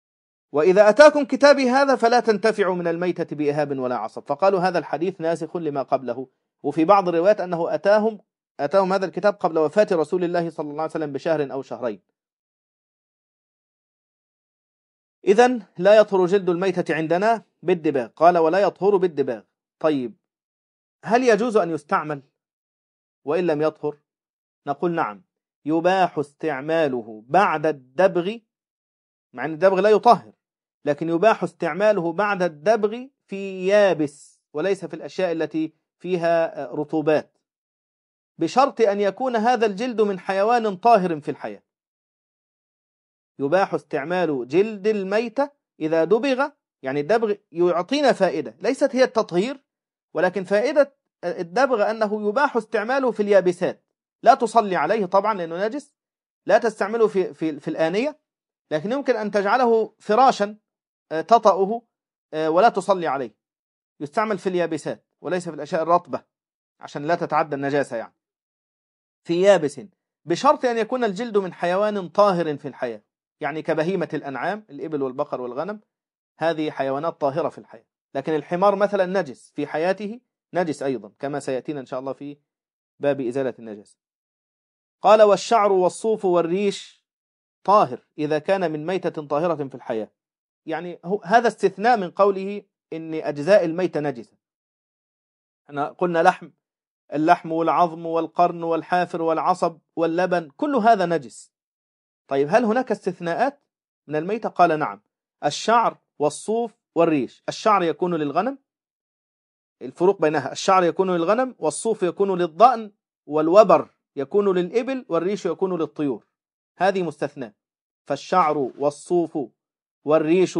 وإذا أتاكم كتابي هذا فلا تنتفعوا من الميتة بإهاب ولا عصب. فقالوا هذا الحديث ناسخ لما قبله. وفي بعض الروايات أنه أتاهم أتاهم هذا الكتاب قبل وفاة رسول الله صلى الله عليه وسلم بشهر أو شهرين. إذن لا يطهر جلد الميتة عندنا بالدباغ. قال ولا يطهر بالدباغ. طيب هل يجوز أن يستعمل وإن لم يطهر؟ نقول نعم، يباح استعماله بعد الدبغ، مع أن الدبغ لا يطهر، لكن يباح استعماله بعد الدبغ في يابس وليس في الأشياء التي فيها رطوبات، بشرط أن يكون هذا الجلد من حيوان طاهر في الحياة. يباح استعمال جلد الميتة إذا دبغ، يعني الدبغ يعطينا فائدة ليست هي التطهير، ولكن فائدة الدبغ أنه يباح استعماله في اليابسات. لا تصلي عليه طبعا لأنه نجس، لا تستعمله في, في, في الآنية، لكن يمكن أن تجعله فراشا تطأه ولا تصلي عليه. يستعمل في اليابسات وليس في الأشياء الرطبة عشان لا تتعدى النجاسة، يعني في يابس، بشرط أن يكون الجلد من حيوان طاهر في الحياة، يعني كبهيمة الأنعام الإبل والبقر والغنم، هذه حيوانات طاهرة في الحياة. لكن الحمار مثلا نجس في حياته، نجس أيضا كما سيأتينا إن شاء الله في باب إزالة النجاسة. قال والشعر والصوف والريش طاهر إذا كان من ميتة طاهرة في الحياة. يعني هذا استثناء من قوله إن أجزاء الميتة نجسة. احنا قلنا لحم اللحم والعظم والقرن والحافر والعصب واللبن كل هذا نجس. طيب هل هناك استثناءات من الميتة؟ قال نعم، الشعر والصوف والريش. الشعر يكون للغنم، الفروق بينها، الشعر يكون للغنم والصوف يكون للضأن والوبر يكون للإبل والريش يكون للطيور، هذه مستثناء. فالشعر والصوف والريش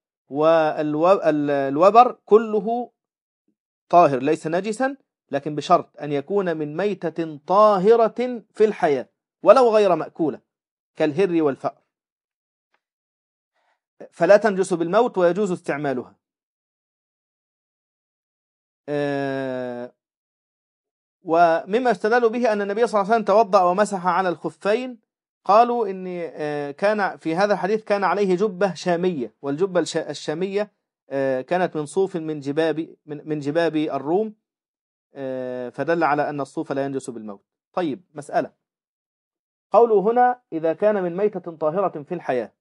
والوبر كله طاهر ليس نجسا، لكن بشرط أن يكون من ميتة طاهرة في الحياة ولو غير مأكولة كالهر والفأر، فلا تنجس بالموت ويجوز استعمالها. أه ومما استدلوا به أن النبي صلى الله عليه وسلم توضأ ومسح على الخفين، قالوا إن أه كان في هذا الحديث كان عليه جبة شامية، والجبة الشامية أه كانت من صوف من جباب من, من جباب الروم، أه فدل على أن الصوف لا ينجس بالموت. طيب مسألة، قوله هنا إذا كان من ميتة طاهرة في الحياة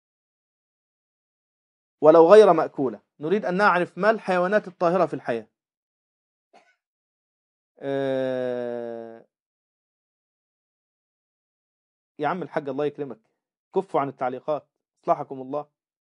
ولو غير مأكولة، نريد أن نعرف ما الحيوانات الطاهرة في الحياة. أه يا عم الحاج الله يكرمك، كفوا عن التعليقات اصلحكم الله.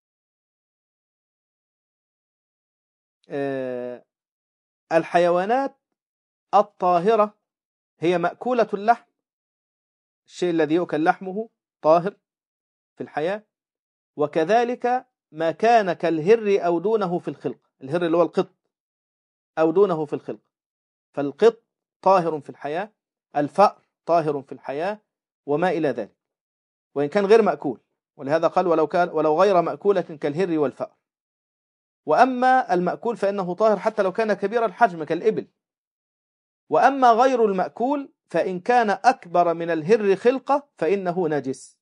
أه الحيوانات الطاهرة هي مأكولة اللحم، الشيء الذي يؤكل لحمه طاهر في الحياة، وكذلك ما كان كالهر أو دونه في الخلق، الهر اللي هو القط أو دونه في الخلق، فالقط طاهر في الحياة، الفأر طاهر في الحياة وما إلى ذلك، وإن كان غير مأكول، ولهذا قال ولو كان ولو غير مأكولة كالهر والفأر. وأما المأكول فإنه طاهر حتى لو كان كبير الحجم كالإبل. وأما غير المأكول فإن كان أكبر من الهر خلقة فإنه نجس،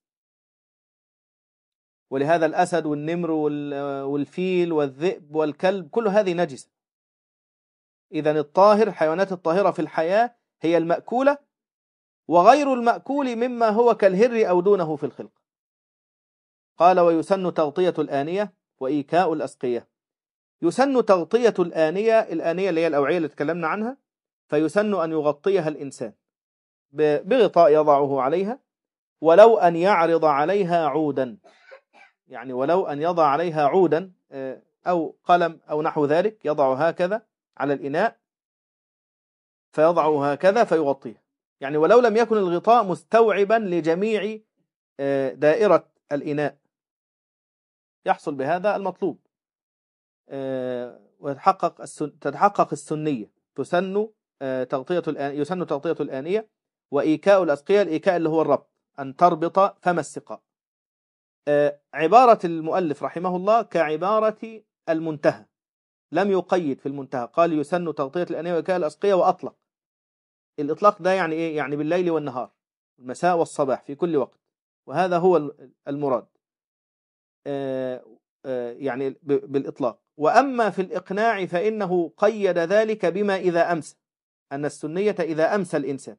ولهذا الأسد والنمر والفيل والذئب والكلب كل هذه نجسة. إذن الطاهر، الحيوانات الطاهرة في الحياة هي المأكولة، وغير المأكول مما هو كالهر أو دونه في الخلق. قال ويسن تغطية الآنية وإيكاء الأسقية. يسن تغطية الآنية، الآنية اللي هي الأوعية اللي تكلمنا عنها، فيسن أن يغطيها الإنسان بغطاء يضعه عليها، ولو أن يعرض عليها عودا، يعني ولو أن يضع عليها عودا أو قلم أو نحو ذلك، يضع هكذا على الإناء فيضعه هكذا فيغطيه، يعني ولو لم يكن الغطاء مستوعبا لجميع دائرة الإناء يحصل بهذا المطلوب، وتتحقق تتحقق السنية. تسن تغطية الآنية، يسن تغطية الآنية وإيكاء الأسقية. الإيكاء اللي هو الربط، أن تربط فم السقاء. عبارة المؤلف رحمه الله كعبارة المنتهى، لم يقيد في المنتهى، قال يسن تغطية الآنية وإيكاء الأسقية وأطلق. الإطلاق ده يعني إيه؟ يعني بالليل والنهار، المساء والصباح، في كل وقت، وهذا هو المراد. يعني بالإطلاق. وأما في الإقناع فإنه قيد ذلك بما إذا أمسى، أن السنية إذا أمسى الإنسان،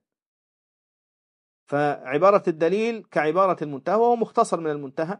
فعبارة الدليل كعبارة المنتهى، وهو مختصر من المنتهى،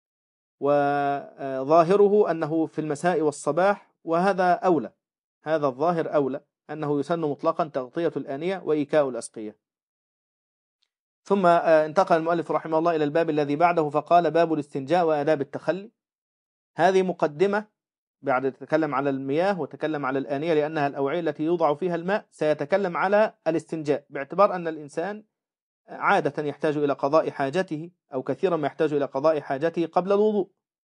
وظاهره أنه في المساء والصباح، وهذا أولى، هذا الظاهر أولى، أنه يسن مطلقا تغطية الآنية وإيكاء الأسقية. ثم انتقل المؤلف رحمه الله إلى الباب الذي بعده فقال: باب الاستنجاء وآداب التخلي. هذه مقدمة بعد تتكلم على المياه وتكلم على الآنية لأنها الأوعية التي يوضع فيها الماء، سيتكلم على الاستنجاء باعتبار أن الإنسان عادة يحتاج إلى قضاء حاجته، أو كثيرا ما يحتاج إلى قضاء حاجته قبل الوضوء.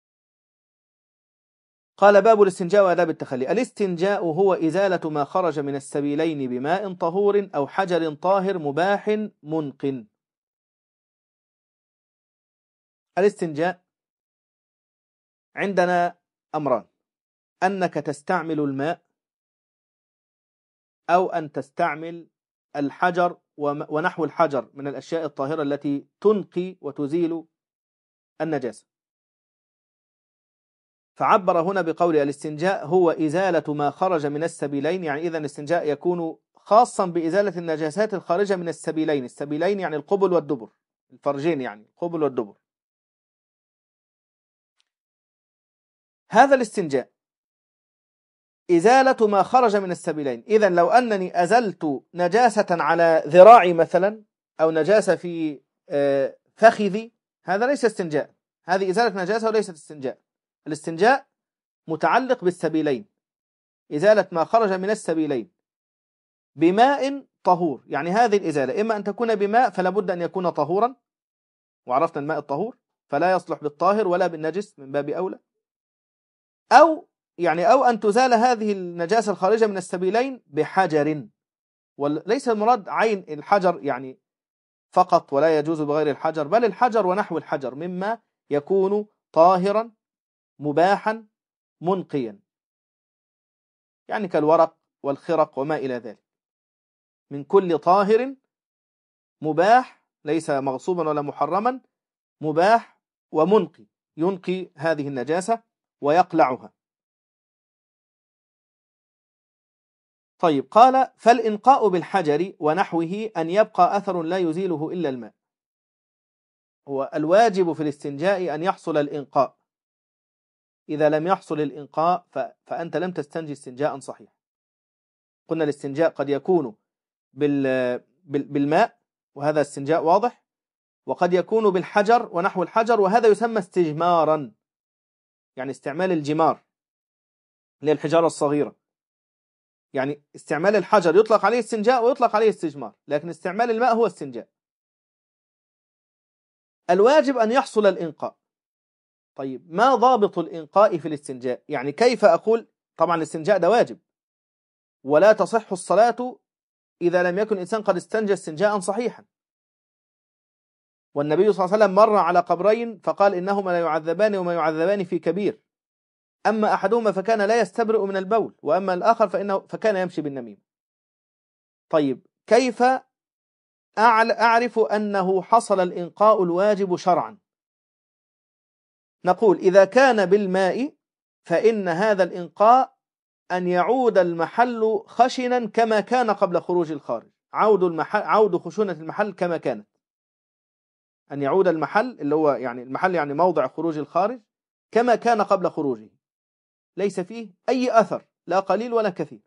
قال: باب الاستنجاء وآداب التخلي. الاستنجاء هو إزالة ما خرج من السبيلين بماء طهور أو حجر طاهر مباح منق. الاستنجاء عندنا أمران: أنك تستعمل الماء، أو أن تستعمل الحجر ونحو الحجر من الأشياء الطاهرة التي تنقي وتزيل النجاسة. فعبر هنا بقول الاستنجاء هو إزالة ما خرج من السبيلين، يعني إذن الاستنجاء يكون خاصا بإزالة النجاسات الخارجة من السبيلين. السبيلين يعني القبل والدبر، الفرجين يعني القبل والدبر. هذا الاستنجاء إزالة ما خرج من السبيلين. إذن لو أنني أزلت نجاسة على ذراعي مثلا، أو نجاسة في فخذي، هذا ليس استنجاء، هذه إزالة نجاسة وليست استنجاء. الاستنجاء متعلق بالسبيلين، إزالة ما خرج من السبيلين بماء طهور. يعني هذه الإزالة إما أن تكون بماء فلا بد أن يكون طهورا، وعرفنا الماء الطهور فلا يصلح بالطاهر ولا بالنجس من باب أولى، أو يعني أو أن تزال هذه النجاسة الخارجة من السبيلين بحجر، وليس المراد عين الحجر يعني فقط، ولا يجوز بغير الحجر، بل الحجر ونحو الحجر مما يكون طاهرا مباحا منقيا، يعني كالورق والخرق وما إلى ذلك، من كل طاهر مباح ليس مغصوبا ولا محرما، مباح ومنقي، ينقي هذه النجاسة ويقلعها. طيب، قال: فالإنقاء بالحجر ونحوه أن يبقى أثر لا يزيله إلا الماء. هو الواجب في الاستنجاء أن يحصل الإنقاء، إذا لم يحصل الإنقاء فأنت لم تستنجي استنجاء صحيح. قلنا الاستنجاء قد يكون بالماء وهذا استنجاء واضح، وقد يكون بالحجر ونحو الحجر وهذا يسمى استجمارا، يعني استعمال الجمار اللي هي الحجارة الصغيرة. يعني استعمال الحجر يطلق عليه استنجاء ويطلق عليه استجمار، لكن استعمال الماء هو استنجاء. الواجب أن يحصل الإنقاء. طيب، ما ضابط الإنقاء في الاستنجاء؟ يعني كيف أقول؟ طبعا الاستنجاء ده واجب، ولا تصح الصلاة إذا لم يكن الإنسان قد استنجى استنجاء صحيحا. والنبي صلى الله عليه وسلم مر على قبرين فقال: إنهما لا يعذبان وما يعذبان في كبير، أما أحدهما فكان لا يستبرئ من البول، وأما الآخر فإنه فكان يمشي بالنميمة. طيب، كيف أعرف أنه حصل الإنقاء الواجب شرعا؟ نقول: إذا كان بالماء فإن هذا الإنقاء أن يعود المحل خشنا كما كان قبل خروج الخارج، عود المحل عود خشونة المحل كما كانت، أن يعود المحل اللي هو يعني المحل يعني موضع خروج الخارج كما كان قبل خروجه، ليس فيه أي أثر لا قليل ولا كثير،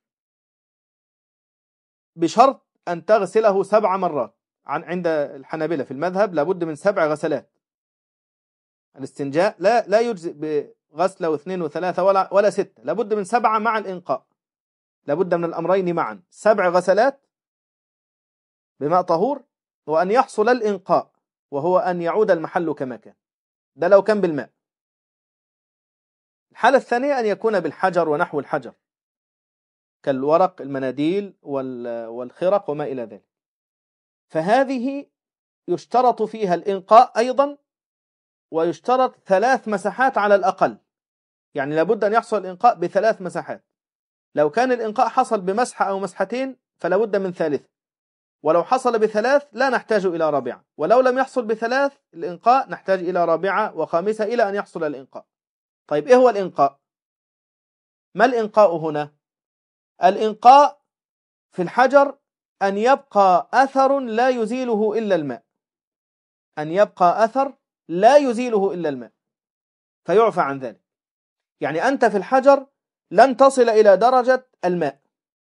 بشرط أن تغسله سبع مرات. عن عند الحنابلة في المذهب لابد من سبع غسلات. الاستنجاء لا لا يجزئ بغسلة واثنين وثلاثة ولا ولا ستة، لابد من سبعة مع الإنقاء، لابد من الأمرين معا، سبع غسلات بماء طهور، وأن يحصل الإنقاء وهو أن يعود المحل كما كان. ده لو كان بالماء. الحالة الثانية أن يكون بالحجر ونحو الحجر كالورق، المناديل والخرق وما إلى ذلك، فهذه يشترط فيها الإنقاء أيضا، ويشترط ثلاث مسحات على الأقل، يعني لابد أن يحصل الإنقاء بثلاث مسحات. لو كان الإنقاء حصل بمسحة أو مسحتين فلابد من ثالثة، ولو حصل بثلاث لا نحتاج إلى رابعة، ولو لم يحصل بثلاث الإنقاء نحتاج إلى رابعة وخامسة إلى أن يحصل الإنقاء. طيب إيه هو الإنقاء؟ ما الإنقاء هنا؟ الإنقاء في الحجر أن يبقى أثر لا يزيله إلا الماء، أن يبقى أثر لا يزيله إلا الماء فيعفى عن ذلك. يعني أنت في الحجر لن تصل إلى درجة الماء،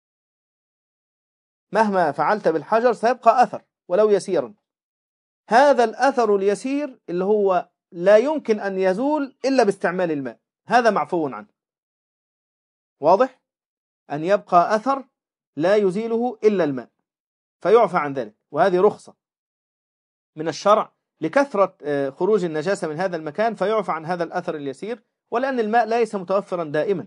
مهما فعلت بالحجر سيبقى أثر ولو يسيرا. هذا الأثر اليسير اللي هو لا يمكن أن يزول إلا باستعمال الماء، هذا معفو عنه. واضح؟ أن يبقى أثر لا يزيله إلا الماء فيعفى عن ذلك، وهذه رخصة من الشرع لكثرة خروج النجاسة من هذا المكان فيعفى عن هذا الأثر اليسير، ولأن الماء ليس متوفرا دائما.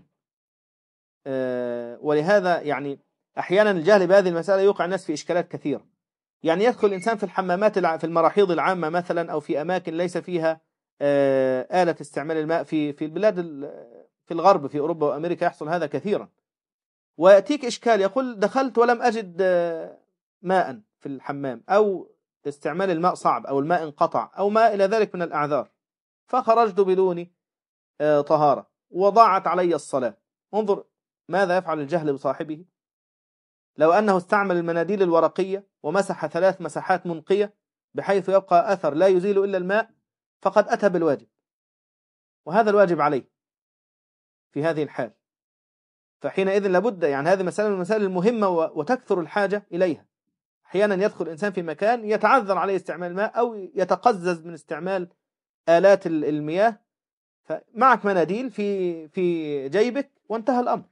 ولهذا يعني أحيانا الجهل بهذه المسألة يوقع الناس في إشكالات كثيرة. يعني يدخل الإنسان في الحمامات في المراحيض العامة مثلا، أو في أماكن ليس فيها آلة استعمال الماء، في في البلاد في الغرب في أوروبا وأمريكا يحصل هذا كثيرا. ويأتيك إشكال يقول دخلت ولم أجد ماء في الحمام، أو استعمال الماء صعب، أو الماء انقطع، أو ما إلى ذلك من الأعذار، فخرجت بدون طهارة وضاعت علي الصلاة. انظر ماذا يفعل الجهل بصاحبه. لو أنه استعمل المناديل الورقية ومسح ثلاث مسحات منقية بحيث يبقى أثر لا يزيل إلا الماء فقد أتى بالواجب، وهذا الواجب عليه في هذه الحال. فحينئذ لابد، يعني هذه مسألة من المسائل المهمة وتكثر الحاجة إليها. أحيانا يدخل الإنسان في مكان يتعذر عليه استعمال الماء أو يتقزز من استعمال آلات المياه، فمعك مناديل في في جيبك وانتهى الأمر.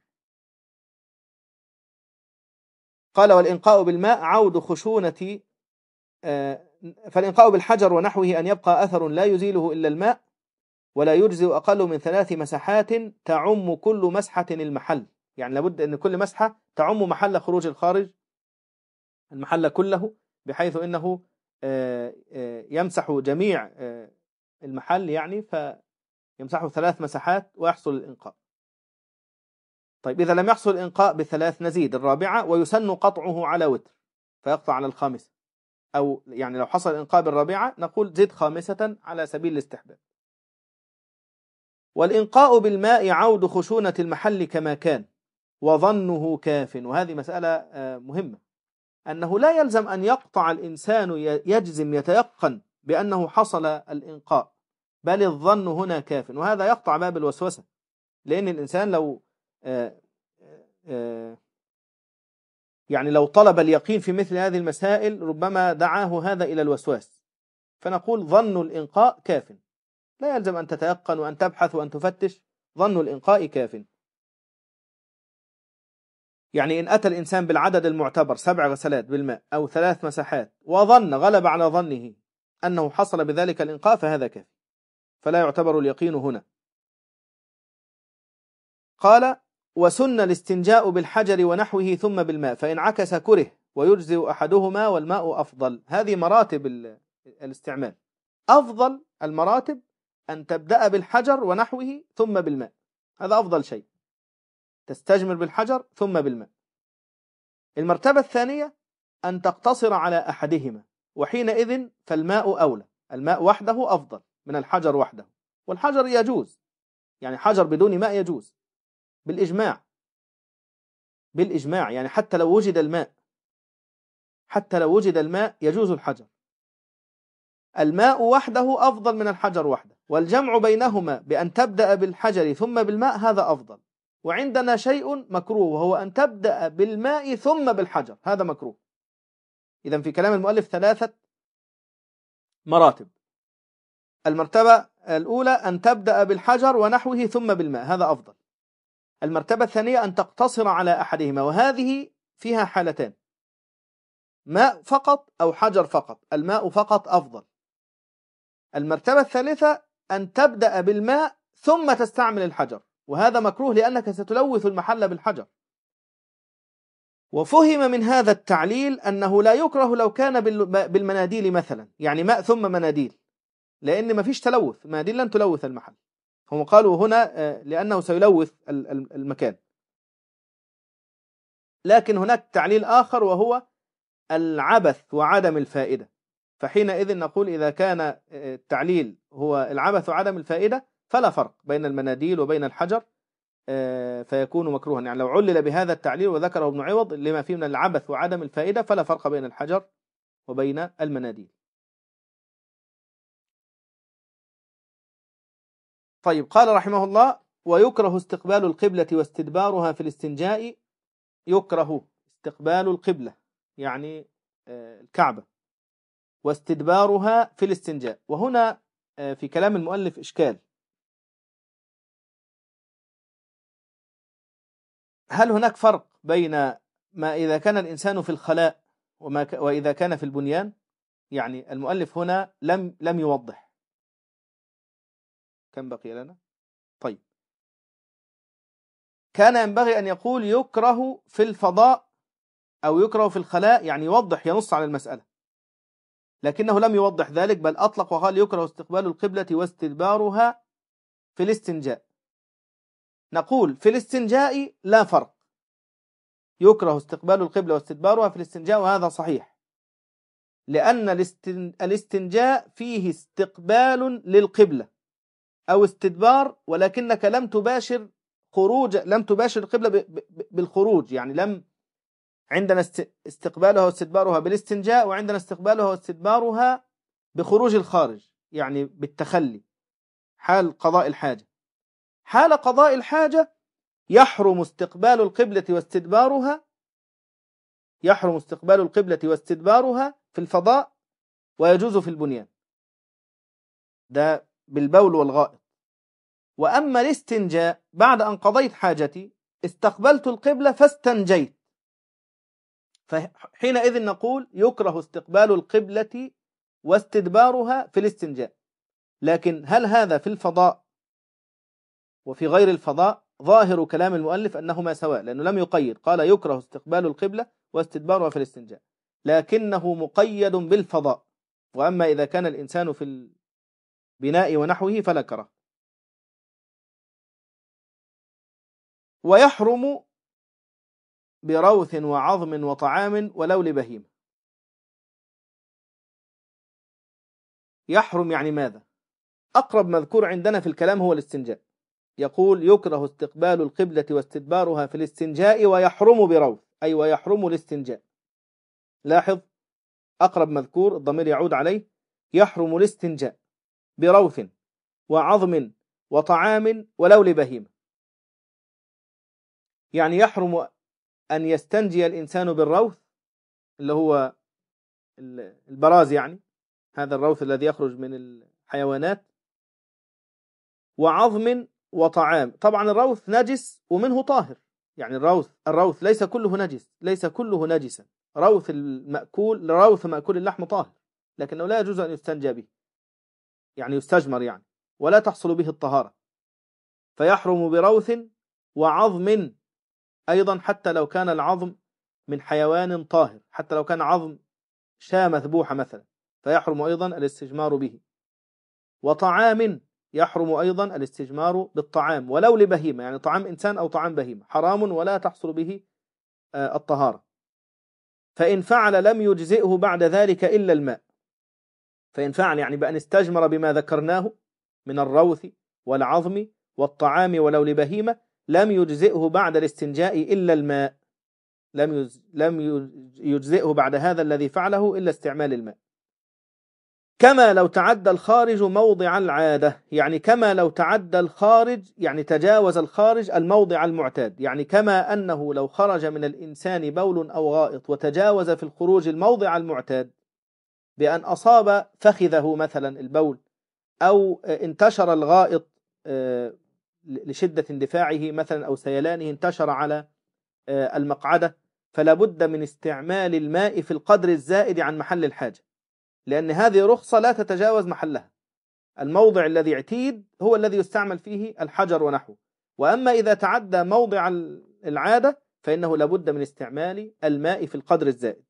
قال والإنقاء بالماء عود خشونة، فالإنقاء بالحجر ونحوه أن يبقى أثر لا يزيله إلا الماء، ولا يجزئ أقل من ثلاث مسحات تعم كل مسحة المحل. يعني لابد أن كل مسحة تعم محل خروج الخارج، المحل كله، بحيث أنه يمسح جميع المحل، يعني فيمسحه ثلاث مسحات ويحصل الإنقاء. طيب إذا لم يحصل الإنقاء بثلاث نزيد الرابعة، ويسن قطعه على وتر فيقطع على الخامسة، أو يعني لو حصل الإنقاء بالرابعة نقول زد خامسة على سبيل الاستحباب. والإنقاء بالماء عود خشونة المحل كما كان وظنه كاف. وهذه مسألة مهمة، أنه لا يلزم أن يقطع الإنسان يجزم يتيقن بأنه حصل الإنقاء، بل الظن هنا كاف. وهذا يقطع باب الوسوسة، لأن الإنسان لو آآ آآ يعني لو طلب اليقين في مثل هذه المسائل ربما دعاه هذا إلى الوسواس. فنقول ظن الإنقاء كاف، لا يلزم أن تتيقن وأن تبحث وأن تفتش، ظن الإنقاء كاف. يعني إن أتى الإنسان بالعدد المعتبر سبع غسلات بالماء أو ثلاث مسحات وظن غلب على ظنه أنه حصل بذلك الإنقاء فهذا كاف، فلا يعتبر اليقين هنا. قال وسن الاستنجاء بالحجر ونحوه ثم بالماء، فإن عكس كره ويجزئ أحدهما والماء أفضل. هذه مراتب الاستعمال، أفضل المراتب أن تبدأ بالحجر ونحوه ثم بالماء، هذا أفضل شيء، تستجمر بالحجر ثم بالماء. المرتبة الثانية أن تقتصر على أحدهما، وحينئذ فالماء أولى، الماء وحده أفضل من الحجر وحده. والحجر يجوز، يعني حجر بدون ماء يجوز بالإجماع، بالإجماع يعني حتى لو وجد الماء، حتى لو وجد الماء يجوز الحجر. الماء وحده أفضل من الحجر وحده، والجمع بينهما بأن تبدأ بالحجر ثم بالماء هذا أفضل. وعندنا شيء مكروه وهو أن تبدأ بالماء ثم بالحجر، هذا مكروه. إذن في كلام المؤلف ثلاثة مراتب. المرتبة الأولى أن تبدأ بالحجر ونحوه ثم بالماء، هذا أفضل. المرتبة الثانية أن تقتصر على أحدهما، وهذه فيها حالتان، ماء فقط أو حجر فقط، الماء فقط أفضل. المرتبة الثالثة أن تبدأ بالماء ثم تستعمل الحجر، وهذا مكروه لأنك ستلوث المحل بالحجر. وفهم من هذا التعليل أنه لا يكره لو كان بالمناديل مثلا، يعني ماء ثم مناديل، لأن ما فيش تلوث، مناديل لن تلوث المحل، هم قالوا هنا لأنه سيلوث المكان. لكن هناك تعليل آخر وهو العبث وعدم الفائدة، فحينئذ نقول إذا كان التعليل هو العبث وعدم الفائدة فلا فرق بين المناديل وبين الحجر فيكون مكروها. يعني لو علل بهذا التعليل وذكره ابن عوض لما فيه من العبث وعدم الفائدة فلا فرق بين الحجر وبين المناديل. طيب، قال رحمه الله: ويكره استقبال القبلة واستدبارها في الاستنجاء. يكره استقبال القبلة يعني الكعبة واستدبارها في الاستنجاء. وهنا في كلام المؤلف إشكال: هل هناك فرق بين ما إذا كان الإنسان في الخلاء وما ك... وإذا كان في البنيان؟ يعني المؤلف هنا لم لم يوضح. كم بقي لنا؟ طيب، كان ينبغي أن يقول يكره في الفضاء أو يكره في الخلاء، يعني يوضح ينص على المسألة، لكنه لم يوضح ذلك، بل أطلق وقال يكره استقبال القبلة واستدبارها في الاستنجاء. نقول في الاستنجاء لا فرق، يكره استقبال القبلة واستدبارها في الاستنجاء، وهذا صحيح، لأن الاستنجاء فيه استقبال للقبلة أو استدبار، ولكنك لم تباشر خروج لم تباشر القبلة بالخروج. يعني لم عندنا استقبالها واستدبارها بالاستنجاء، وعندنا استقبالها واستدبارها بخروج الخارج، يعني بالتخلي حال قضاء الحاجة. حال قضاء الحاجة يحرم استقبال القبلة واستدبارها يحرم استقبال القبلة واستدبارها في الفضاء، ويجوز في البنيان، ده بالبول والغائط. وأما الاستنجاء بعد أن قضيت حاجتي استقبلت القبلة فاستنجيت، فحينئذ نقول يكره استقبال القبلة واستدبارها في الاستنجاء. لكن هل هذا في الفضاء وفي غير الفضاء؟ ظاهر كلام المؤلف أنهما سواء، لأنه لم يقيد، قال يكره استقبال القبلة واستدبارها في الاستنجاء، لكنه مقيد بالفضاء. وأما إذا كان الإنسان في البناء ونحوه فلا كره. ويحرم بروث وعظم وطعام ولو لبهيمة. يحرم يعني ماذا؟ أقرب مذكور عندنا في الكلام هو الاستنجاء. يقول يكره استقبال القبلة واستدبارها في الاستنجاء ويحرم بروث، أي ويحرم الاستنجاء. لاحظ، أقرب مذكور الضمير يعود عليه، يحرم الاستنجاء بروث وعظم وطعام ولو لبهيمة. يعني يحرم أن يستنجي الإنسان بالروث اللي هو البراز، يعني هذا الروث الذي يخرج من الحيوانات، وعظم وطعام. طبعا الروث نجس ومنه طاهر، يعني الروث الروث ليس كله نجس، ليس كله نجسا. روث المأكول روث مأكول اللحم طاهر، لكنه لا يجوز أن يستنجى به، يعني يستجمر يعني، ولا تحصل به الطهارة. فيحرم بروث وعظم أيضا، حتى لو كان العظم من حيوان طاهر، حتى لو كان عظم شاة مذبوحة مثلا، فيحرم أيضا الاستجمار به. وطعام، يحرم أيضا الاستجمار بالطعام ولو لبهيمة، يعني طعام إنسان أو طعام بهيمة حرام ولا تحصل به الطهارة. فإن فعل لم يجزئه بعد ذلك إلا الماء. فإن فعل يعني بأن استجمر بما ذكرناه من الروث والعظم والطعام ولو لبهيمة، لم يجزئه بعد الاستنجاء إلا الماء، لم لم يجزئه بعد هذا الذي فعله إلا استعمال الماء. كما لو تعدى الخارج موضع العادة، يعني كما لو تعدى الخارج، يعني تجاوز الخارج الموضع المعتاد، يعني كما أنه لو خرج من الإنسان بول أو غائط وتجاوز في الخروج الموضع المعتاد بأن أصاب فخذه مثلا البول، أو انتشر الغائط لشدة اندفاعه مثلا أو سيلانه انتشر على المقعدة، فلا بد من استعمال الماء في القدر الزائد عن محل الحاجة، لأن هذه رخصة لا تتجاوز محلها. الموضع الذي اعتيد هو الذي يستعمل فيه الحجر ونحوه، وأما إذا تعدى موضع العادة فإنه لابد من استعمال الماء في القدر الزائد.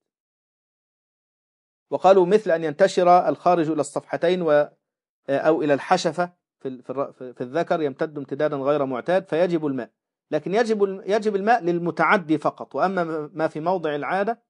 وقالوا مثل أن ينتشر الخارج إلى الصفحتين و أو إلى الحشفة في في الذكر يمتد امتدادا غير معتاد فيجب الماء، لكن يجب يجب الماء للمتعدي فقط، وأما ما في موضع العادة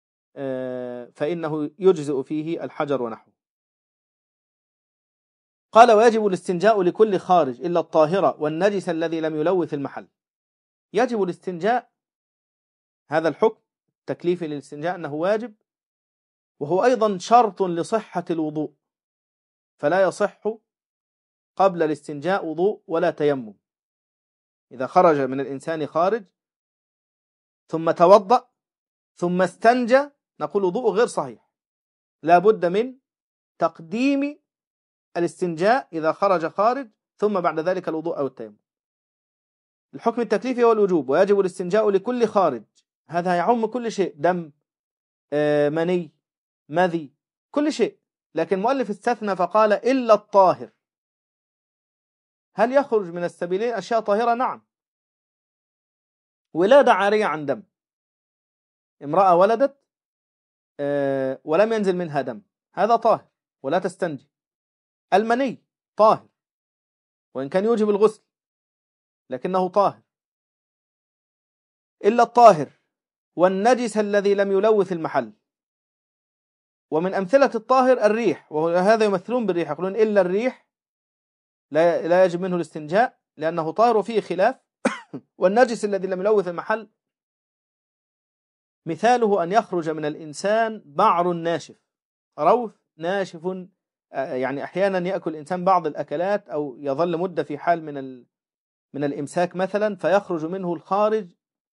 فإنه يجزئ فيه الحجر ونحوه. قال ويجب الاستنجاء لكل خارج إلا الطاهرة والنجس الذي لم يلوث المحل. يجب الاستنجاء، هذا الحكم التكليفي للاستنجاء أنه واجب، وهو أيضا شرط لصحة الوضوء، فلا يصح قبل الاستنجاء وضوء ولا تيمم. إذا خرج من الإنسان خارج ثم توضأ ثم استنجى نقول وضوء غير صحيح، لا بد من تقديم الاستنجاء إذا خرج خارج ثم بعد ذلك الوضوء أو التيمم. الحكم التكليفي هو الوجوب، ويجب الاستنجاء لكل خارج، هذا يعم كل شيء، دم، مني، مذي، كل شيء. لكن المؤلف استثنى فقال إلا الطاهر. هل يخرج من السبيلين أشياء طاهرة؟ نعم. ولادة عارية عن دم، امرأة ولدت ولم ينزل منها دم، هذا طاهر ولا تستنجي. المني طاهر وإن كان يوجب الغسل لكنه طاهر. إلا الطاهر والنجس الذي لم يلوث المحل. ومن أمثلة الطاهر الريح، وهذا يمثلون بالريح، يقولون إلا الريح لا لا يجب منه الاستنجاء لأنه طاهر وفيه خلاف. والنجس الذي لم يلوث المحل مثاله أن يخرج من الإنسان بعر ناشف، روث ناشف، يعني أحيانا يأكل الإنسان بعض الأكلات أو يظل مدة في حال من من الإمساك مثلا، فيخرج منه الخارج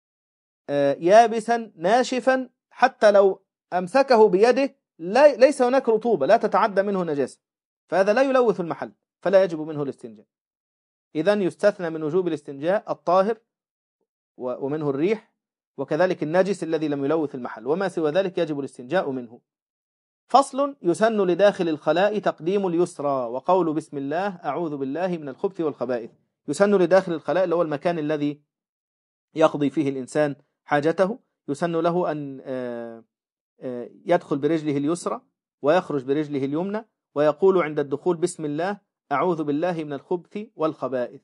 يابسا ناشفا، حتى لو أمسكه بيده ليس هناك رطوبة، لا تتعدى منه نجاسة، فهذا لا يلوث المحل فلا يجب منه الاستنجاء. إذن يستثنى من وجوب الاستنجاء الطاهر ومنه الريح، وكذلك النجس الذي لم يلوث المحل، وما سوى ذلك يجب الاستنجاء منه. فصل: يسن لداخل الخلاء تقديم اليسرى وقول بسم الله أعوذ بالله من الخبث والخبائث. يسن لداخل الخلاء اللي هو المكان الذي يقضي فيه الإنسان حاجته، يسن له أن يدخل برجله اليسرى ويخرج برجله اليمنى، ويقول عند الدخول بسم الله أعوذ بالله من الخبث والخبائث.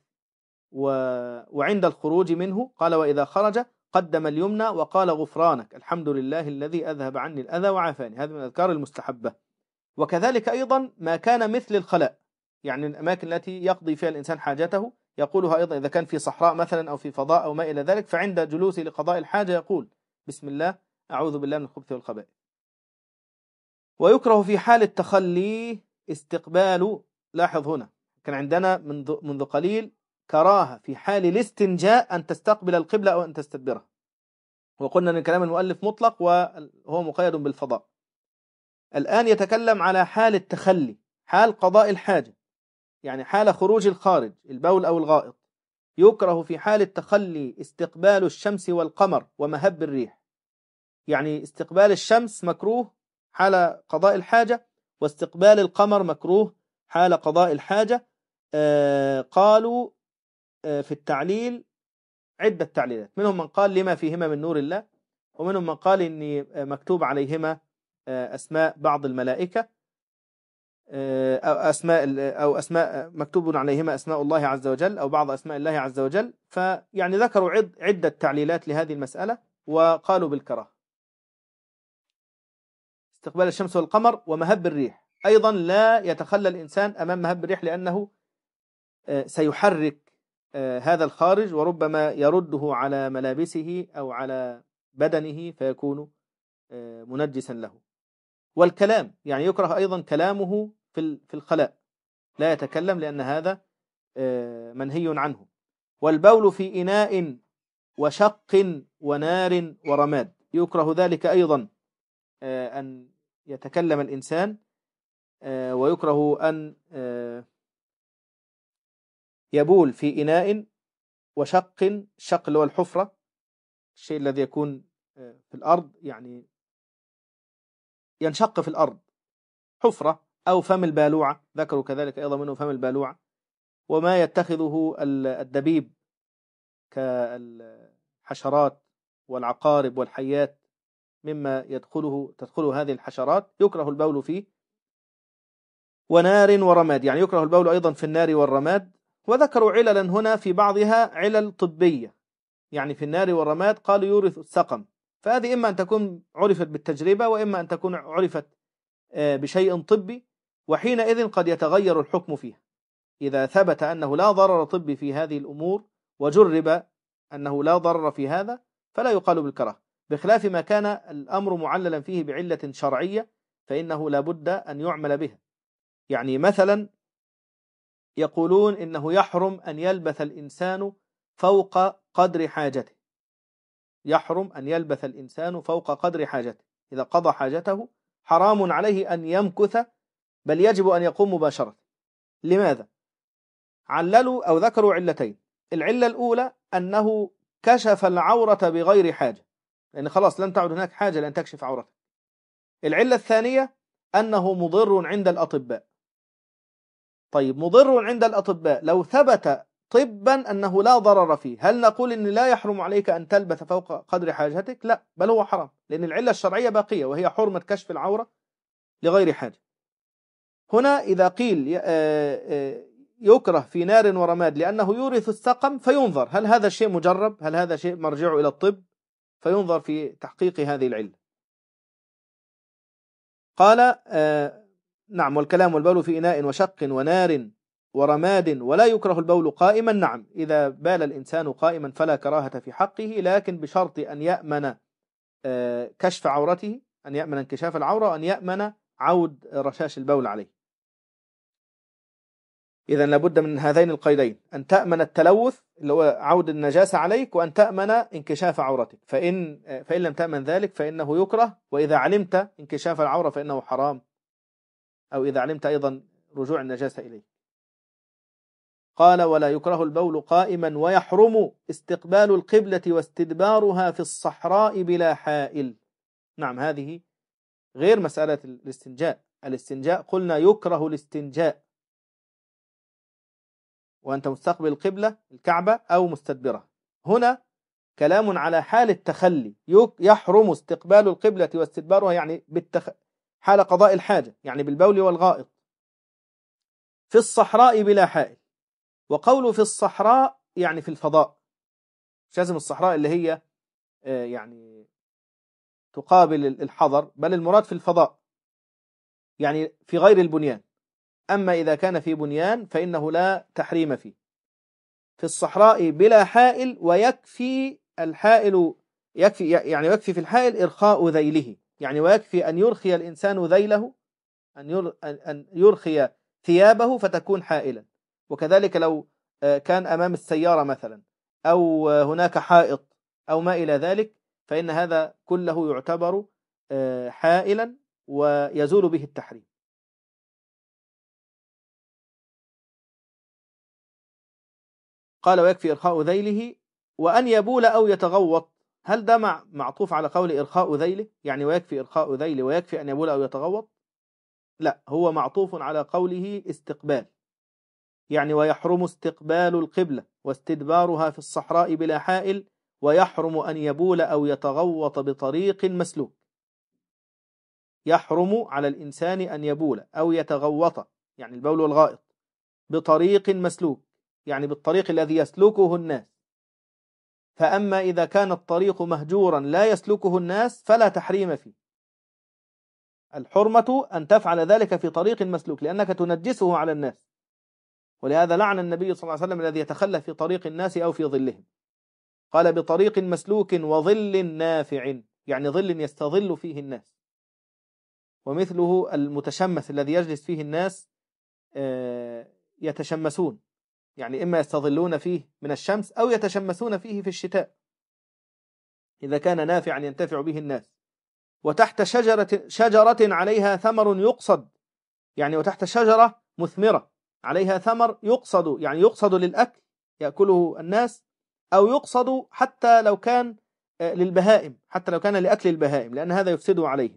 وعند الخروج منه قال وإذا خرج قدم اليمنى وقال غفرانك الحمد لله الذي أذهب عني الأذى وعافاني. هذا من الأذكار المستحبة. وكذلك أيضا ما كان مثل الخلاء، يعني الأماكن التي يقضي فيها الإنسان حاجته يقولها أيضا إذا كان في صحراء مثلا أو في فضاء أو ما إلى ذلك، فعند جلوسه لقضاء الحاجة يقول بسم الله أعوذ بالله من الخبث والخبائث. ويكره في حال التخلي استقبال، لاحظ هنا كان عندنا منذ, منذ قليل كراهة في حال الاستنجاء أن تستقبل القبلة أو أن تستدبرها، وقلنا أن كلام المؤلف مطلق وهو مقيد بالفضاء. الآن يتكلم على حال التخلي، حال قضاء الحاجة، يعني حال خروج الخارج البول أو الغائط. يكره في حال التخلي استقبال الشمس والقمر ومهب الريح، يعني استقبال الشمس مكروه حال قضاء الحاجة، واستقبال القمر مكروه حال قضاء الحاجة. آه قالوا آه في التعليل عدة تعليلات، منهم من قال لما فيهما من نور الله، ومنهم من قال إني مكتوب عليهما آه أسماء بعض الملائكة، آه أو أسماء أو أسماء مكتوب عليهما أسماء الله عز وجل أو بعض أسماء الله عز وجل. فيعني ذكروا عد عدة تعليلات لهذه المسألة وقالوا بالكراهة. استقبال الشمس والقمر ومهب الريح، أيضا لا يتخلى الإنسان أمام مهب الريح لأنه سيحرك هذا الخارج وربما يرده على ملابسه أو على بدنه فيكون منجسا له. والكلام، يعني يكره أيضا كلامه في الخلاء، لا يتكلم لأن هذا منهي عنه. والبول في إناء وشق ونار ورماد، يكره ذلك أيضا أن يتكلم الإنسان، ويكره أن يبول في إناء وشق، الشق اللي هو الحفرة، الشيء الذي يكون في الأرض يعني ينشق في الأرض، حفرة، أو فم البالوعة، ذكروا كذلك أيضا منه فم البالوعة، وما يتخذه الدبيب كالحشرات والعقارب والحيات مما يدخله تدخله هذه الحشرات، يكره البول فيه. ونار ورماد، يعني يكره البول أيضا في النار والرماد. وذكروا عللا هنا في بعضها علل طبية، يعني في النار والرماد قالوا يورث السقم، فهذه إما أن تكون عرفت بالتجربة وإما أن تكون عرفت بشيء طبي، وحينئذ قد يتغير الحكم فيها. إذا ثبت أنه لا ضرر طبي في هذه الأمور وجرب أنه لا ضرر في هذا فلا يقال بالكراهة، بخلاف ما كان الأمر معللا فيه بعلة شرعية فإنه لا بد أن يعمل بها. يعني مثلا يقولون إنه يحرم أن يلبث الإنسان فوق قدر حاجته، يحرم أن يلبث الإنسان فوق قدر حاجته، إذا قضى حاجته حرام عليه أن يمكث، بل يجب أن يقوم مباشرة. لماذا؟ عللوا أو ذكروا علتين. العلة الأولى أنه كشف العورة بغير حاجة، لأن خلاص لن تعد هناك حاجة لأن تكشف عورتك. العلة الثانية أنه مضر عند الأطباء. طيب مضر عند الأطباء، لو ثبت طبا أنه لا ضرر فيه، هل نقول إن لا يحرم عليك أن تلبث فوق قدر حاجتك؟ لا، بل هو حرام، لأن العلة الشرعية باقية وهي حرمة كشف العورة لغير حاجة. هنا إذا قيل يكره في نار ورماد لأنه يورث السقم فينظر هل هذا الشيء مجرب، هل هذا شيء مرجعه إلى الطب، فينظر في تحقيق هذه العلة. قال آه نعم، والكلام والبول في إناء وشق ونار ورماد ولا يكره البول قائما. نعم، إذا بال الإنسان قائما فلا كراهة في حقه، لكن بشرط أن يأمن آه كشف عورته، أن يأمن انكشاف العورة، وأن يأمن عود رشاش البول عليه. إذن لابد من هذين القيدين، أن تأمن التلوث اللي هو عود النجاسة عليك، وأن تأمن انكشاف عورتك. فإن, فإن لم تأمن ذلك فإنه يكره، وإذا علمت انكشاف العورة فإنه حرام، أو إذا علمت أيضا رجوع النجاسة إليه. قال ولا يكره البول قائما ويحرم استقبال القبلة واستدبارها في الصحراء بلا حائل. نعم، هذه غير مسألة الاستنجاء. الاستنجاء قلنا يكره الاستنجاء وأنت مستقبل القبلة الكعبة أو مستدبرها. هنا كلام على حال التخلي، يحرم استقبال القبلة واستدبارها، يعني بالتخ... حال قضاء الحاجة، يعني بالبول والغائط، في الصحراء بلا حائل. وقوله في الصحراء يعني في الفضاء، مش لازم الصحراء اللي هي يعني تقابل الحضر، بل المراد في الفضاء يعني في غير البنيان. أما إذا كان في بنيان فإنه لا تحريم فيه. في الصحراء بلا حائل، ويكفي الحائل يكفي يعني يكفي في الحائل إرخاء ذيله، يعني ويكفي أن يرخي الإنسان ذيله، أن أن يرخي ثيابه فتكون حائلا. وكذلك لو كان أمام السيارة مثلا، أو هناك حائط أو ما إلى ذلك، فإن هذا كله يعتبر حائلا ويزول به التحريم. قال ويكفي إرخاء ذيله وأن يبول أو يتغوط. هل ده معطوف على قول إرخاء ذيله، يعني ويكفي إرخاء ذيله ويكفي أن يبول أو يتغوط؟ لا، هو معطوف على قوله استقبال، يعني ويحرم استقبال القبلة واستدبارها في الصحراء بلا حائل، ويحرم أن يبول أو يتغوط بطريق مسلوك. يحرم على الإنسان أن يبول أو يتغوط، يعني البول والغائط، بطريق مسلوك، يعني بالطريق الذي يسلكه الناس. فأما إذا كان الطريق مهجورا لا يسلكه الناس فلا تحريم فيه. الحرمة أن تفعل ذلك في طريق مسلوك، لأنك تنجسه على الناس. ولهذا لعن النبي صلى الله عليه وسلم الذي يتخلى في طريق الناس أو في ظلهم. قال بطريق مسلوك وظل نافع، يعني ظل يستظل فيه الناس. ومثله المتشمس الذي يجلس فيه الناس يتشمسون، يعني إما يستظلون فيه من الشمس أو يتشمسون فيه في الشتاء إذا كان نافعا ينتفع به الناس. وتحت شجرة, شجرة عليها ثمر يقصد، يعني وتحت شجرة مثمرة عليها ثمر يقصد، يعني يقصد للأكل يأكله الناس، أو يقصد حتى لو كان للبهائم، حتى لو كان لأكل البهائم، لأن هذا يفسده عليهم.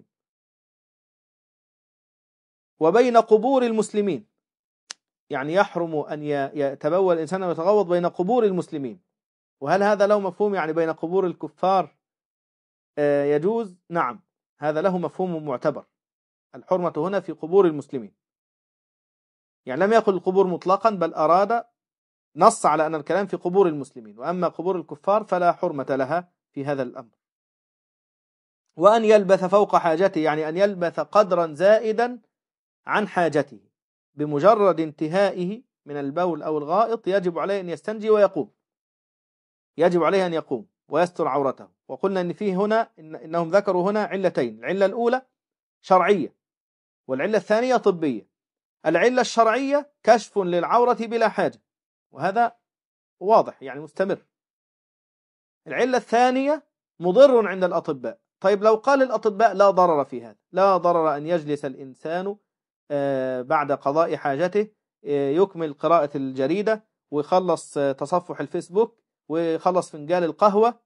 وبين قبور المسلمين، يعني يحرم أن يتبول الإنسان ويتغوط بين قبور المسلمين. وهل هذا له مفهوم يعني بين قبور الكفار يجوز؟ نعم، هذا له مفهوم معتبر. الحرمة هنا في قبور المسلمين، يعني لم يقل القبور مطلقا، بل أراد نص على أن الكلام في قبور المسلمين، وأما قبور الكفار فلا حرمة لها في هذا الأمر. وأن يلبث فوق حاجته، يعني أن يلبث قدرا زائدا عن حاجته بمجرد انتهائه من البول أو الغائط يجب عليه أن يستنجي ويقوم، يجب عليه أن يقوم ويستر عورته. وقلنا أن فيه هنا إن إنهم ذكروا هنا علتين، العلة الأولى شرعية والعلة الثانية طبية. العلة الشرعية كشف للعورة بلا حاجة، وهذا واضح يعني مستمر. العلة الثانية مضر عند الأطباء. طيب لو قال الأطباء لا ضرر في هذا، لا ضرر أن يجلس الإنسان بعد قضاء حاجته يكمل قراءة الجريدة ويخلص تصفح الفيسبوك ويخلص فنجان القهوة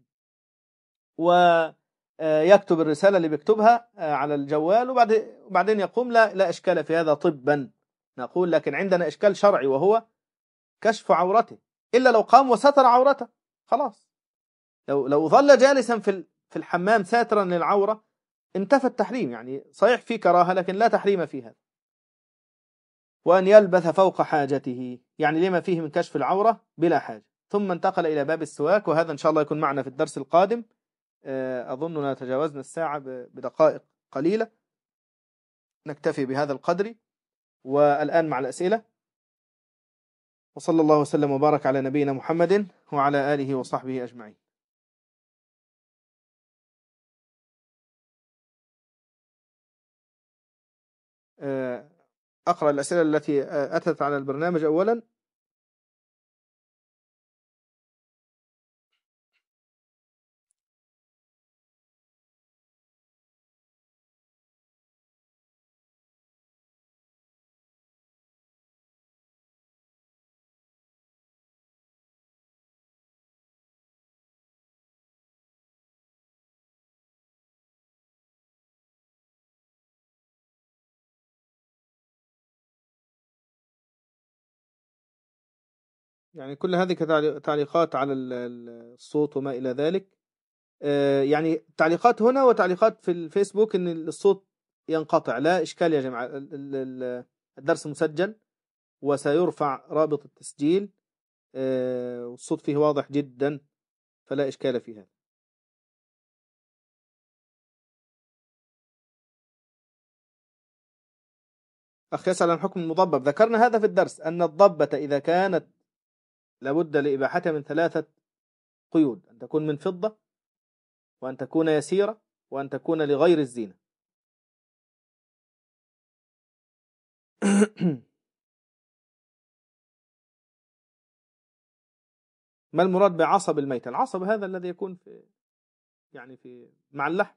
ويكتب الرسالة اللي بيكتبها على الجوال وبعدين يقوم، لا لا إشكال في هذا طبا. نقول لكن عندنا إشكال شرعي وهو كشف عورته، إلا لو قام وستر عورته خلاص. لو لو ظل جالسا في في الحمام ساترا للعورة انتفى التحريم، يعني صحيح في كراهة لكن لا تحريم في هذا. وأن يلبث فوق حاجته، يعني لما فيه من كشف العورة بلا حاجة. ثم انتقل إلى باب السواك، وهذا إن شاء الله يكون معنا في الدرس القادم. أظننا تجاوزنا الساعة بدقائق قليلة، نكتفي بهذا القدر. والآن مع الأسئلة. وصلى الله وسلم وبارك على نبينا محمد وعلى آله وصحبه أجمعين. أقرأ الأسئلة التي أتت على البرنامج أولا. يعني كل هذه تعليقات على الصوت وما إلى ذلك. يعني تعليقات هنا وتعليقات في الفيسبوك إن الصوت ينقطع، لا إشكال يا جماعة. الدرس مسجل وسيرفع رابط التسجيل، والصوت فيه واضح جدا فلا إشكال في هذا. أخ يسأل عن حكم المضبب. ذكرنا هذا في الدرس أن الضبة إذا كانت لابد لإباحتها من ثلاثة قيود: أن تكون من فضة، وأن تكون يسيرة، وأن تكون لغير الزينة. ما المراد بعصب الميت؟ العصب هذا الذي يكون في يعني في مع اللحم.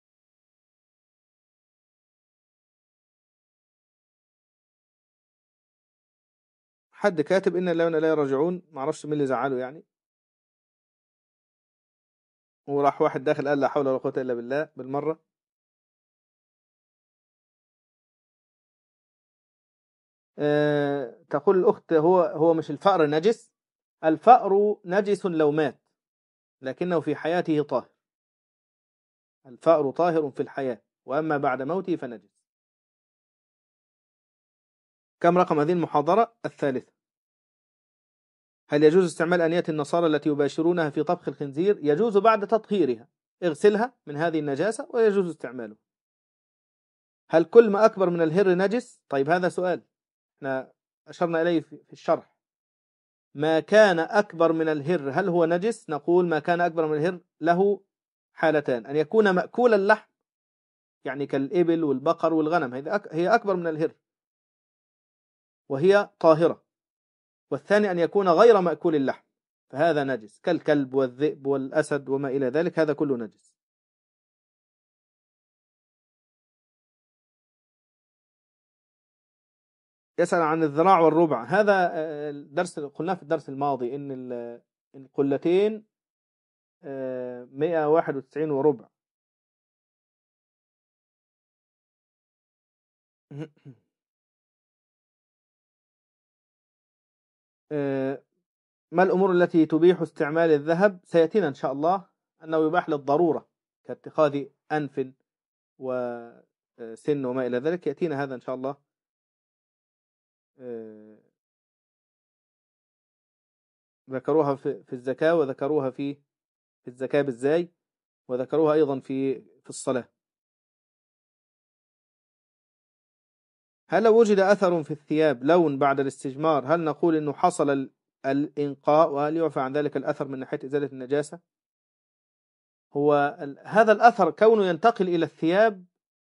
حد كاتب إن لنا لا يرجعون، معرفش مين اللي زعله يعني. وراح واحد داخل قال لا حول ولا قوة إلا بالله بالمرة. أه تقول الأخت هو هو مش الفأر نجس؟ الفأر نجس لو مات، لكنه في حياته طاهر. الفأر طاهر في الحياة، وأما بعد موته فنجس. كم رقم هذه المحاضرة؟ الثالثة. هل يجوز استعمال أنية النصارى التي يباشرونها في طبخ الخنزير؟ يجوز بعد تطهيرها، اغسلها من هذه النجاسة ويجوز استعماله. هل كل ما أكبر من الهر نجس؟ طيب هذا سؤال احنا أشرنا إليه في الشرح. ما كان أكبر من الهر هل هو نجس؟ نقول ما كان أكبر من الهر له حالتان: أن يكون مأكول اللحم، يعني كالإبل والبقر والغنم، هي أكبر من الهر وهي طاهرة. والثاني أن يكون غير مأكول اللحم، فهذا نجس، كالكلب والذئب والأسد وما إلى ذلك، هذا كله نجس. يسأل عن الذراع والربع. هذا الدرس قلناه في الدرس الماضي إن القلتين مئة وواحد وتسعين وربع. ما الأمور التي تبيح استعمال الذهب؟ سيأتينا إن شاء الله أنه يباح للضرورة كاتخاذ أنف وسن وما إلى ذلك، يأتينا هذا إن شاء الله. ذكروها في الزكاة، وذكروها في في الزكاة بالزاي، وذكروها أيضا في في الصلاة. هل لو وجد أثر في الثياب لون بعد الاستجمار هل نقول إنه حصل ال- الإنقاء، وهل يعفى عن ذلك الأثر من ناحية إزالة النجاسة؟ هو ال- هذا الأثر كونه ينتقل إلى الثياب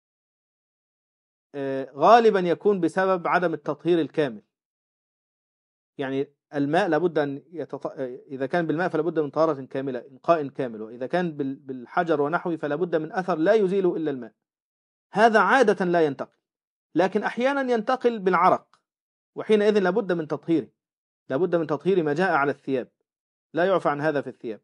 آه، غالبا يكون بسبب عدم التطهير الكامل. يعني الماء لابد أن يتط... إذا كان بالماء فلابد من طهارة كاملة، إنقاء كامل، وإذا كان بال- بالحجر ونحوه فلابد من أثر لا يزيله إلا الماء. هذا عادة لا ينتقل، لكن أحيانا ينتقل بالعرق، وحينئذ لابد من تطهيره، لابد من تطهير ما جاء على الثياب، لا يعفى عن هذا في الثياب.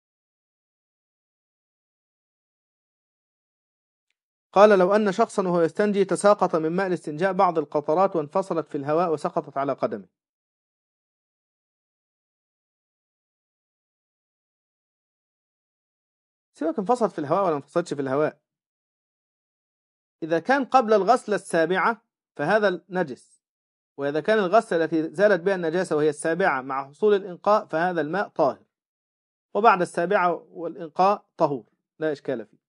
قال لو أن شخصا وهو يستنجي تساقط من ماء الاستنجاء بعض القطرات وانفصلت في الهواء وسقطت على قدمه. سيبك انفصلت في الهواء ولا انفصلتش في الهواء، إذا كان قبل الغسلة السابعة فهذا نجس، وإذا كان الغسلة التي زالت بها النجاسة وهي السابعة مع حصول الإنقاء فهذا الماء طاهر، وبعد السابعة والإنقاء طهور لا إشكال فيه.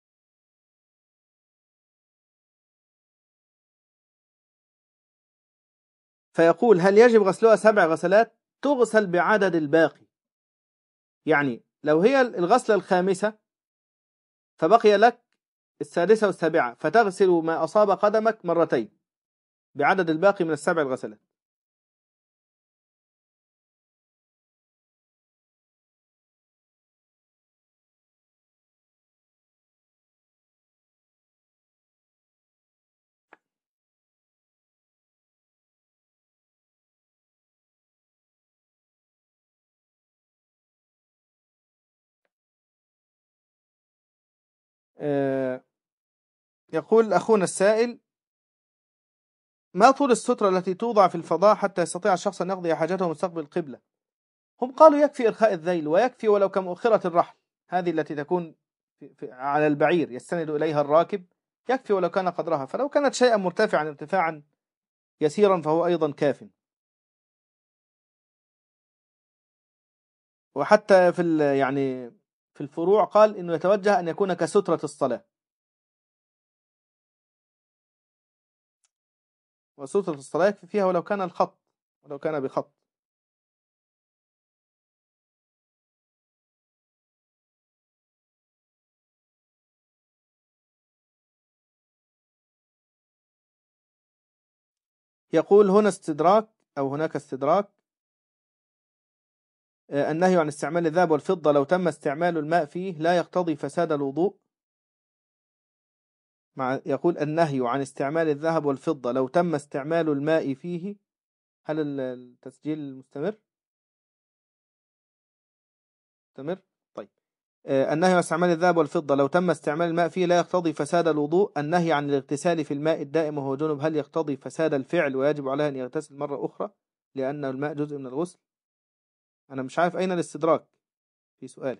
فيقول هل يجب غسلها سبع غسلات؟ تغسل بعدد الباقي. يعني لو هي الغسلة الخامسة فبقي لك السادسة والسابعة، فتغسل ما أصاب قدمك مرتين بعدد الباقي من السبع الغسلات. آه، يقول أخونا السائل ما طول السترة التي توضع في الفضاء حتى يستطيع الشخص أن يقضي حاجته مستقبل القبلة؟ هم قالوا يكفي إرخاء الذيل، ويكفي ولو كمؤخرة الرحل، هذه التي تكون في في على البعير يستند إليها الراكب، يكفي ولو كان قدرها، فلو كانت شيئا مرتفعا ارتفاعا يسيرا فهو أيضا كاف. وحتى في ال- يعني في الفروع قال إنه يتوجه أن يكون كسترة الصلاة، وسترة الصلاة يكفي فيها ولو كان الخط، ولو كان بخط. يقول هنا استدراك أو هناك استدراك، آه، النهي عن استعمال الذهب والفضة لو تم استعمال الماء فيه لا يقتضي فساد الوضوء. مع يقول النهي عن استعمال الذهب والفضة لو تم استعمال الماء فيه. هل ال- التسجيل مستمر؟ مستمر. طيب. آه، النهي عن استعمال الذهب والفضة لو تم استعمال الماء فيه لا يقتضي فساد الوضوء. النهي عن الاغتسال في الماء الدائم وهو جنب هل يقتضي فساد الفعل ويجب عليه أن يغتسل مرة أخرى لأن الماء جزء من الغسل؟ أنا مش عارف أين الاستدراك في سؤالي،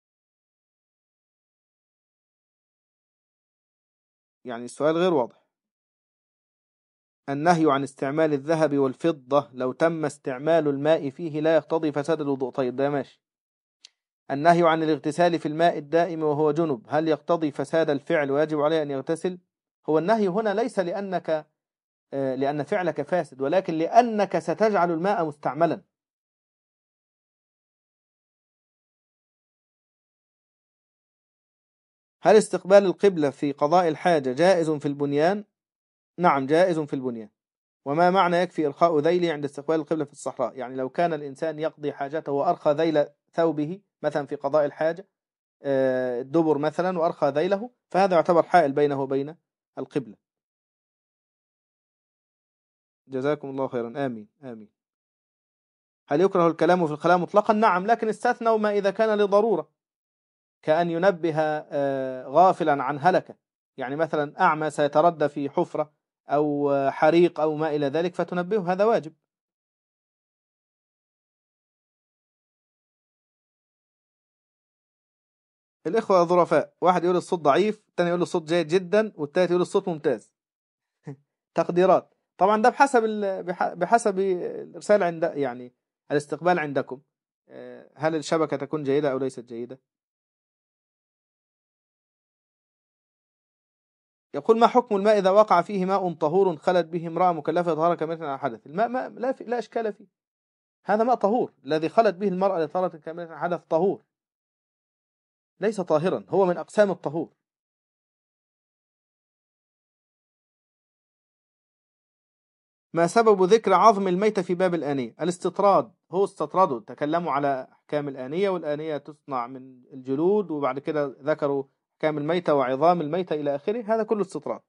يعني السؤال غير واضح. النهي عن استعمال الذهب والفضة لو تم استعمال الماء فيه لا يقتضي فساد الوضوء. طيب ده ماشي. النهي عن الاغتسال في الماء الدائم وهو جنب هل يقتضي فساد الفعل ويجب عليه أن يغتسل؟ هو النهي هنا ليس لأنك آه، لأن فعلك فاسد، ولكن لأنك ستجعل الماء مستعملا. هل استقبال القبلة في قضاء الحاجة جائز في البنيان؟ نعم جائز في البنيان. وما معنى يكفي إرخاء ذيله عند استقبال القبلة في الصحراء؟ يعني لو كان الإنسان يقضي حاجته وأرخى ذيل ثوبه مثلا في قضاء الحاجة، آه، الدبر مثلا، وأرخى ذيله، فهذا يعتبر حائل بينه وبين القبلة. جزاكم الله خيرا. آمين آمين. هل يكره الكلام في الخلاء مطلقا؟ نعم، لكن استثنوا ما إذا كان لضرورة، كأن ينبه آه، غافلا عن هلكة، يعني مثلا أعمى سيتردى في حفرة أو آه، حريق أو ما إلى ذلك فتنبهه، هذا واجب. الإخوة ظرفاء، واحد يقول الصوت ضعيف، الثاني يقول الصوت جيد جدا، والثالث يقول الصوت ممتاز. تقديرات طبعا، ده بحسب ال... بح- بحسب الإرسال عند يعني الاستقبال عندكم، آه، هل الشبكة تكون جيدة أو ليست جيدة. يقول: ما حكم الماء إذا وقع فيه ماء طهور خلت به امرأة مكلفة طهارة كاملة على حدث؟ الماء ماء لا, في لا إشكال فيه، هذا ماء طهور، الذي خلت به المرأة لطهارة كاملة على حدث طهور، ليس طاهرا، هو من أقسام الطهور. ما سبب ذكر عظم الميتة في باب الآنية؟ الاستطراد، هو استطردوا تكلموا على أحكام الآنية، والآنية تصنع من الجلود، وبعد كده ذكروا أحكام الميتة وعظام الميتة إلى آخره، هذا كله استطراد.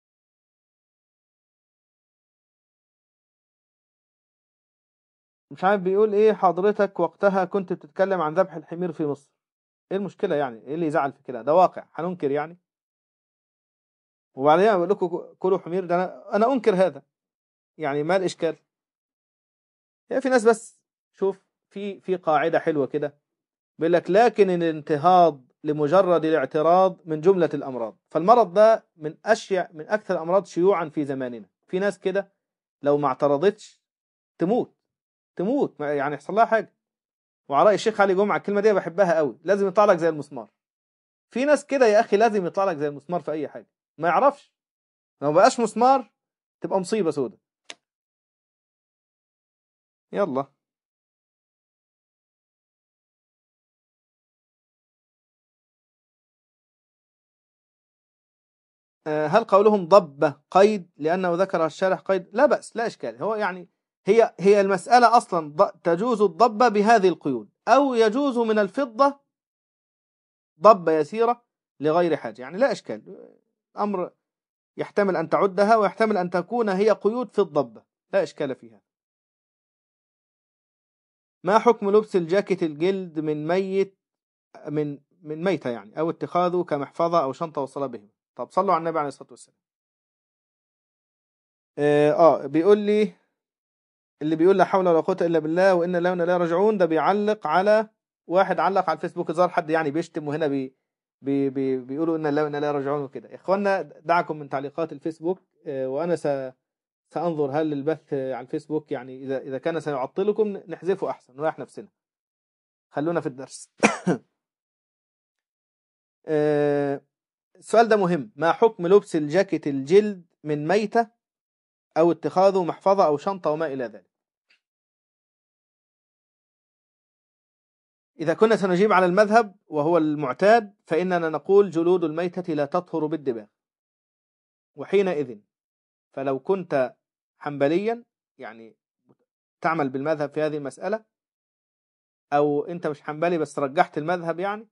مش عارف بيقول إيه حضرتك، وقتها كنت بتتكلم عن ذبح الحمير في مصر، إيه المشكلة يعني؟ إيه اللي يزعل في كده؟ ده واقع، هننكر يعني؟ وبعدين بقول لكم كلوا حمير، ده أنا, أنا أنكر هذا، يعني ما الإشكال؟ هي في ناس بس، شوف، في في قاعدة حلوة كده بيقول لك: لكن الانتهاض لمجرد الاعتراض من جملة الأمراض. فالمرض ده من أشيع من أكثر الأمراض شيوعا في زماننا. في ناس كده لو ما اعترضتش تموت، تموت يعني يحصل لها حاجة. وعلى رأي الشيخ علي جمعة الكلمة دي بحبها قوي: لازم يطلع لك زي المسمار. في ناس كده يا أخي لازم يطلع لك زي المسمار في أي حاجة، ما يعرفش، لو ما بقاش مسمار تبقى مصيبة سودة. يلا. هل قولهم ضبة قيد لأنه ذكر الشارح قيد؟ لا بأس، لا إشكال. هو يعني هي هي المسألة أصلا تجوز الضبة بهذه القيود، أو يجوز من الفضة ضبة يسيرة لغير حاجة، يعني لا إشكال. أمر يحتمل أن تعدها، ويحتمل أن تكون هي قيود في الضبة، لا إشكال فيها. ما حكم لبس الجاكيت الجلد من ميت من من ميتة يعني، أو اتخاذه كمحفظة أو شنطة والصلاة بهم؟ طب صلوا على النبي عليه الصلاة والسلام. آه, آه بيقول لي اللي بيقول لا حول ولا قوة إلا بالله وإن الله وإنا إليه راجعون، ده بيعلق على واحد علق على الفيسبوك، ظهر حد يعني بيشتم، وهنا بي بي بي بيقولوا إن الله وإنا إليه راجعون وكده. يا إخوانا دعكم من تعليقات الفيسبوك، وأنا س سأنظر هل البث على الفيسبوك يعني إذا إذا كان سيعطلكم نحذفه أحسن، نريح نفسنا، خلونا في الدرس. السؤال ده مهم: ما حكم لبس الجاكيت الجلد من ميتة أو اتخاذه محفظة أو شنطة وما إلى ذلك؟ إذا كنا سنجيب على المذهب وهو المعتاد، فإننا نقول جلود الميتة لا تطهر بالدباغ. وحينئذ فلو كنت حنبليا يعني تعمل بالمذهب في هذه المسألة، أو أنت مش حنبلي بس رجحت المذهب يعني،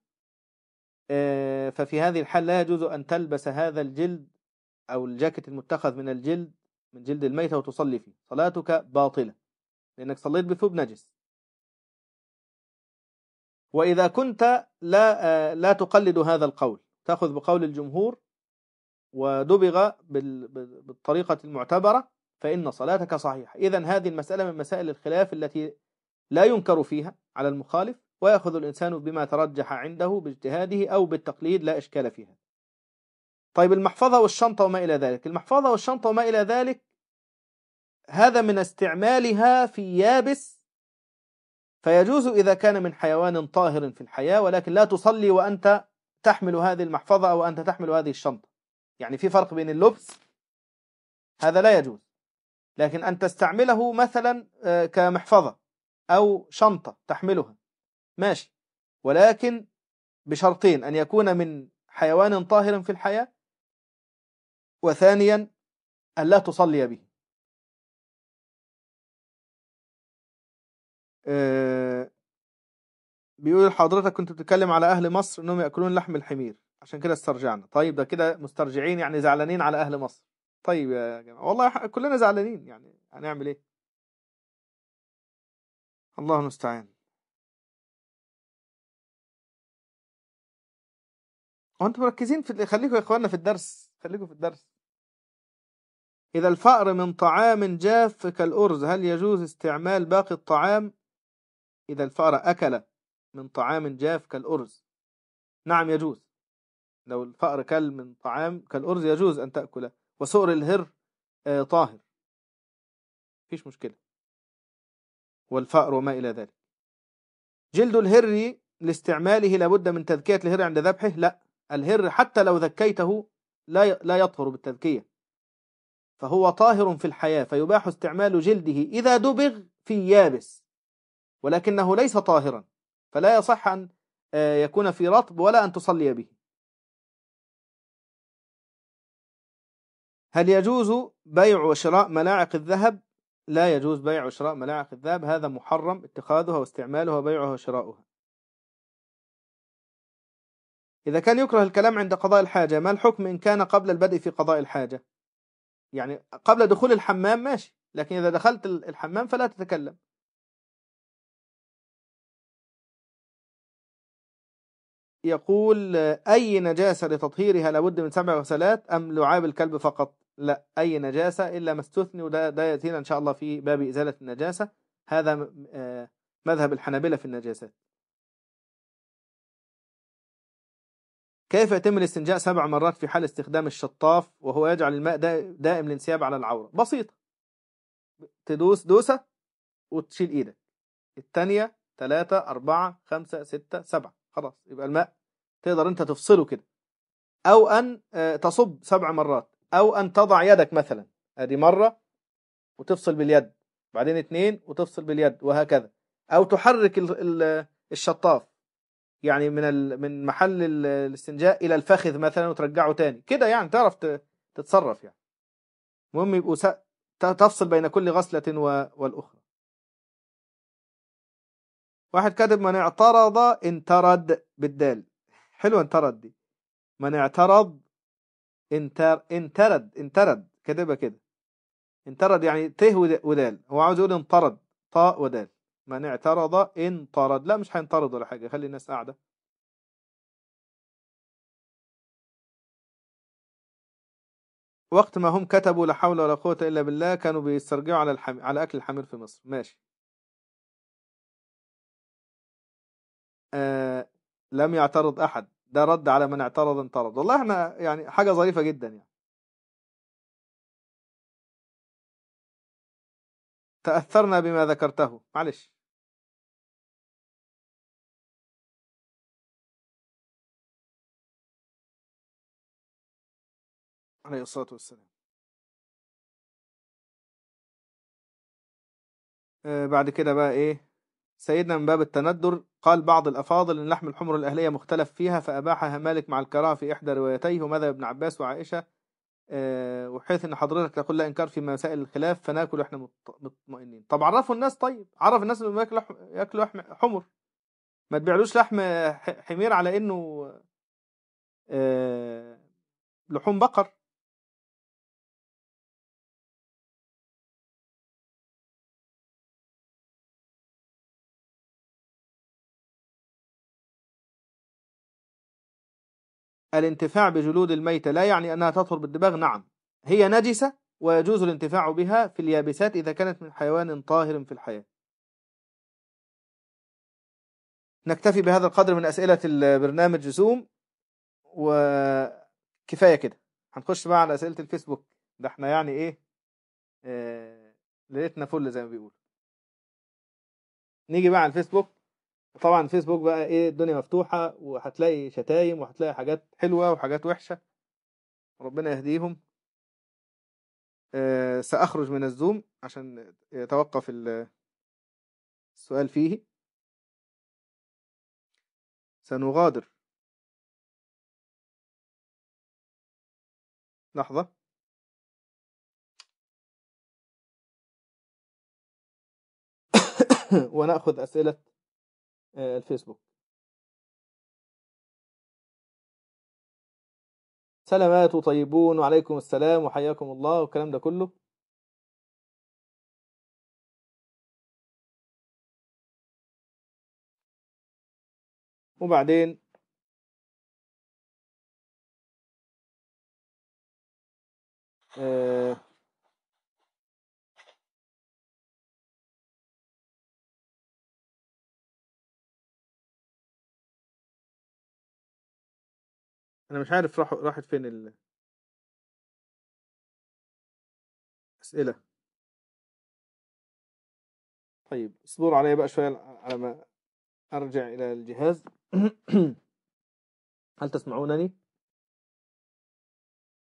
ففي هذه الحال لا يجوز أن تلبس هذا الجلد أو الجاكيت المتخذ من الجلد من جلد الميتة وتصلي فيه، صلاتك باطلة لأنك صليت بثوب نجس. وإذا كنت لا لا تقلد هذا القول، تأخذ بقول الجمهور ودبغ بالطريقة المعتبرة، فإن صلاتك صحيحة. إذن هذه المسألة من مسائل الخلاف التي لا ينكر فيها على المخالف، ويأخذ الإنسان بما ترجح عنده باجتهاده أو بالتقليد، لا إشكال فيها. طيب المحفظة والشنطة وما إلى ذلك، المحفظة والشنطة وما إلى ذلك هذا من استعمالها في يابس، فيجوز إذا كان من حيوان طاهر في الحياة، ولكن لا تصلي وأنت تحمل هذه المحفظة أو أنت تحمل هذه الشنطة، يعني في فرق بين اللبس، هذا لا يجوز. لكن أن تستعمله مثلا كمحفظة أو شنطة تحملها ماشي، ولكن بشرطين: أن يكون من حيوان طاهر في الحياة، وثانيا أن لا تصلي به. أه بيقول حضرتك كنت بتتكلم على أهل مصر أنهم يأكلون لحم الحمير عشان كده استرجعنا. طيب ده كده مسترجعين يعني زعلانين على أهل مصر. طيب يا جماعة والله كلنا زعلانين، يعني هنعمل إيه؟ الله المستعان. وأنتم مركزين في، خليكم يا إخواننا في الدرس، خليكم في الدرس. إذا الفأر من طعام جاف كالأرز هل يجوز استعمال باقي الطعام؟ إذا الفأر أكل من طعام جاف كالأرز، نعم يجوز. لو الفأر كل من طعام كالأرز يجوز أن تأكله، وسؤر الهر آه طاهر، فيش مشكلة، والفأر وما إلى ذلك. جلد الهر لاستعماله لابد من تذكية الهر عند ذبحه؟ لا، الهر حتى لو ذكيته لا لا يطهر بالتذكية، فهو طاهر في الحياة، فيباح استعمال جلده إذا دبغ في يابس، ولكنه ليس طاهرا، فلا يصح أن يكون في رطب ولا أن تصلي به. هل يجوز بيع وشراء ملاعق الذهب؟ لا يجوز بيع وشراء ملاعق الذهب، هذا محرم اتخاذها واستعمالها وبيعها وشراؤها. إذا كان يكره الكلام عند قضاء الحاجة، ما الحكم إن كان قبل البدء في قضاء الحاجة؟ يعني قبل دخول الحمام ماشي، لكن إذا دخلت الحمام فلا تتكلم. يقول أي نجاسة لتطهيرها لابد من سبع غسلات أم لعاب الكلب فقط؟ لا، أي نجاسة إلا ما استثني، وده ده يأتينا إن شاء الله في باب إزالة النجاسة. هذا مذهب الحنابلة في النجاسات. كيف يتم الاستنجاء سبع مرات في حال استخدام الشطاف وهو يجعل الماء دائم الانسياب على العورة؟ بسيطة، تدوس دوسة وتشيل إيدك، الثانية ثلاثة أربعة خمسة ستة سبعة، خلاص يبقى الماء تقدر أنت تفصله كده. أو أن تصب سبع مرات، أو أن تضع يدك مثلا، هذه مرة وتفصل باليد، بعدين اثنين وتفصل باليد، وهكذا. أو تحرك الشطاف يعني من من محل الاستنجاء إلى الفخذ مثلا وترجعه تاني كده، يعني تعرف تتصرف يعني. المهم يبقوا تفصل بين كل غسلة والأخرى. واحد كاتب من اعترض انترد بالدال، حلوة انترد دي، من اعترض انتر انترد انترد كاتبها كده، انترد يعني ته ودال، هو عاوز يقول انطرد طاء ودال. من اعترض انطرد، لا مش هينطرد ولا حاجة، خلي الناس قاعدة. وقت ما هم كتبوا لا حول ولا قوة إلا بالله كانوا بيسترجعوا على الحم... على أكل الحمير في مصر. ماشي. آه... لم يعترض أحد، ده رد على من اعترض انطرد. والله احنا يعني حاجة ظريفة جدا يعني. تأثرنا بما ذكرته، معلش. عليه الصلاة والسلام. آه بعد كده بقى إيه؟ سيدنا من باب التندر قال بعض الأفاضل إن لحم الحمر الأهلية مختلف فيها فأباحها مالك مع الكراهة في إحدى روايتيه، وماذا ابن عباس وعائشة. أه وحيث إن حضرتك تقول لا إنكار في مسائل الخلاف فناكل وإحنا مطمئنين. طب عرفوا الناس، طيب عرف الناس إنه ياكلوا ياكلوا لحم حمر، ما تبيعلوش لحم حمير على إنه أه لحوم بقر. الانتفاع بجلود الميتة لا يعني أنها تطهر بالدباغ، نعم هي نجسة ويجوز الانتفاع بها في اليابسات إذا كانت من حيوان طاهر في الحياة. نكتفي بهذا القدر من أسئلة البرنامج زوم، وكفاية كده. هنخش بقى على أسئلة الفيسبوك، ده احنا يعني إيه آه... ليلتنا فل زي ما بيقول. نيجي بقى على الفيسبوك. طبعا الفيسبوك بقى إيه، الدنيا مفتوحة، وهتلاقي شتايم وهتلاقي حاجات حلوة وحاجات وحشة، ربنا يهديهم. آه... سأخرج من الزوم عشان يتوقف السؤال فيه. سنغادر. لحظة. ونأخذ أسئلة الفيسبوك. سلامات وطيبون وعليكم السلام وحياكم الله والكلام ده كله. وبعدين آه أنا مش عارف راح راحت فين الأسئلة. طيب اصبروا علي بقى شوية على ما أرجع إلى الجهاز. هل تسمعونني؟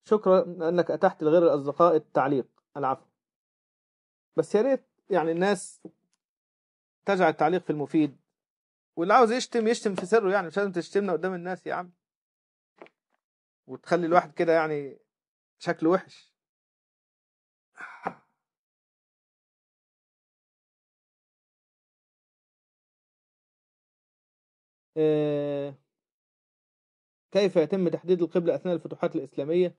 شكرا أنك أتحت لغير الأصدقاء التعليق. العفو. بس يا ريت يعني الناس تجعل التعليق في المفيد، واللي عاوز يشتم يشتم في سره، يعني مش لازم تشتمنا قدام الناس يا عم وتخلي الواحد كده يعني شكله وحش. آه، كيف يتم تحديد القبلة أثناء الفتوحات الإسلامية؟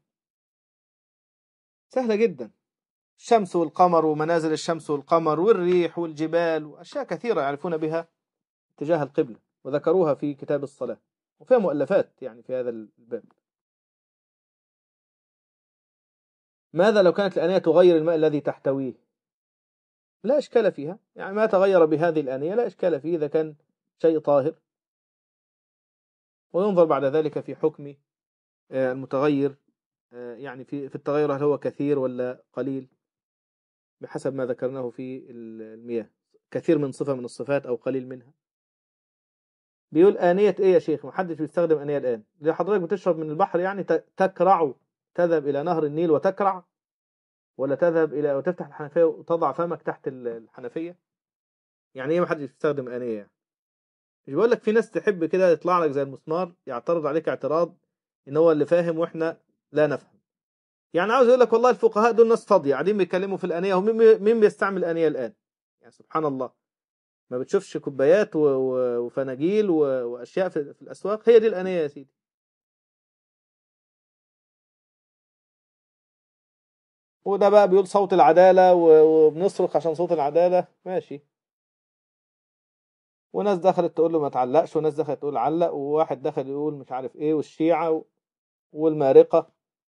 سهلة جدا. الشمس والقمر ومنازل الشمس والقمر والريح والجبال وأشياء كثيرة يعرفون بها اتجاه القبلة، وذكروها في كتاب الصلاة، وفيها مؤلفات يعني في هذا الباب. ماذا لو كانت الآنية تغير الماء الذي تحتويه؟ لا إشكال فيها، يعني ما تغير بهذه الآنية لا إشكال فيه إذا كان شيء طاهر، وينظر بعد ذلك في حكم المتغير، يعني في في التغير هل هو كثير ولا قليل، بحسب ما ذكرناه في المياه، كثير من صفة من الصفات أو قليل منها. بيقول آنية إيه يا شيخ؟ محدش بيستخدم آنية الآن. زي حضرتك بتشرب من البحر يعني تكرع، تذهب إلى نهر النيل وتكرع، ولا تذهب إلى وتفتح الحنفية وتضع فمك تحت الحنفية؟ يعني إيه محدش بيستخدم آنية يعني؟ مش بقول لك في ناس تحب كده يطلع لك زي المسمار يعترض عليك اعتراض إن هو اللي فاهم وإحنا لا نفهم. يعني عاوز يقول لك والله الفقهاء دول ناس فاضية قاعدين بيتكلموا في الآنية، ومين مين بيستعمل آنية الآن؟ يعني سبحان الله، ما بتشوفش كوبايات وفناجيل وأشياء في الأسواق؟ هي دي الآنية يا سيدي. وده بقى بيقول صوت العدالة وبنصرخ عشان صوت العدالة، ماشي. وناس دخلت تقول له ما تعلقش، وناس دخلت تقول علق، وواحد دخل يقول مش عارف ايه، والشيعة والمارقة،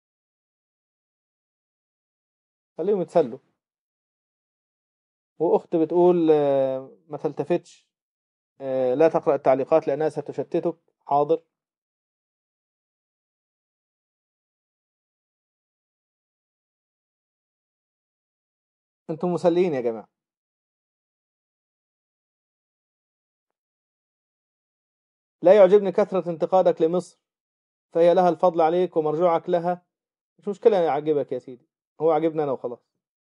خليهم يتسلوا. واخت بتقول ما تلتفتش، لا تقرأ التعليقات لأنها ستشتتك. حاضر. انتم مسلين يا جماعة. لا يعجبني كثرة انتقادك لمصر، فهي لها الفضل عليك ومرجوعك لها. مش مشكلة يعجبك يا سيدي، هو عجبنا أنا وخلاص.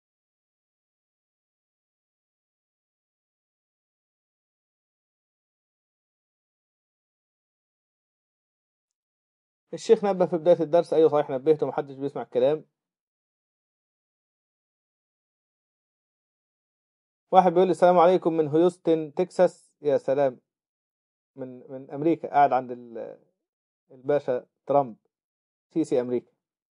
الشيخ نبه في بداية الدرس. أيوة صحيح نبهته، محدش بيسمع الكلام. واحد بيقول لي السلام عليكم من هيوستن تكساس. يا سلام، من من أمريكا، قاعد عند الباشا ترامب، سيسي أمريكا.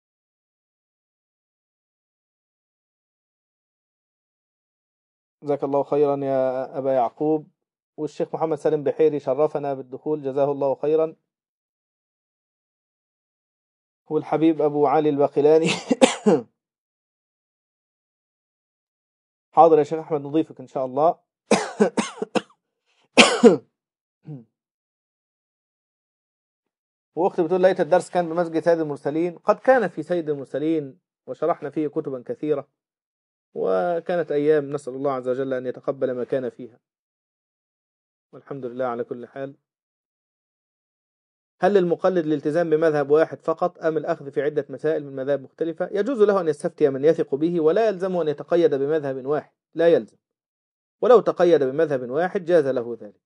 جزاك الله خيرا يا أبا يعقوب. والشيخ محمد سالم بحيري شرفنا بالدخول، جزاه الله خيرا. والحبيب أبو علي الباقلاني. حاضر يا شيخ أحمد، نضيفك إن شاء الله. وأختي بتقول ليت الدرس كان بمسجد سيد المرسلين. قد كان في سيد المرسلين وشرحنا فيه كتبا كثيرة، وكانت أيام نسأل الله عز وجل أن يتقبل ما كان فيها، والحمد لله على كل حال. هل للمقلد الالتزام بمذهب واحد فقط أم الأخذ في عدة مسائل من مذاهب مختلفة؟ يجوز له أن يستفتي من يثق به، ولا يلزمه أن يتقيد بمذهب واحد، لا يلزم. ولو تقيد بمذهب واحد جاز له ذلك.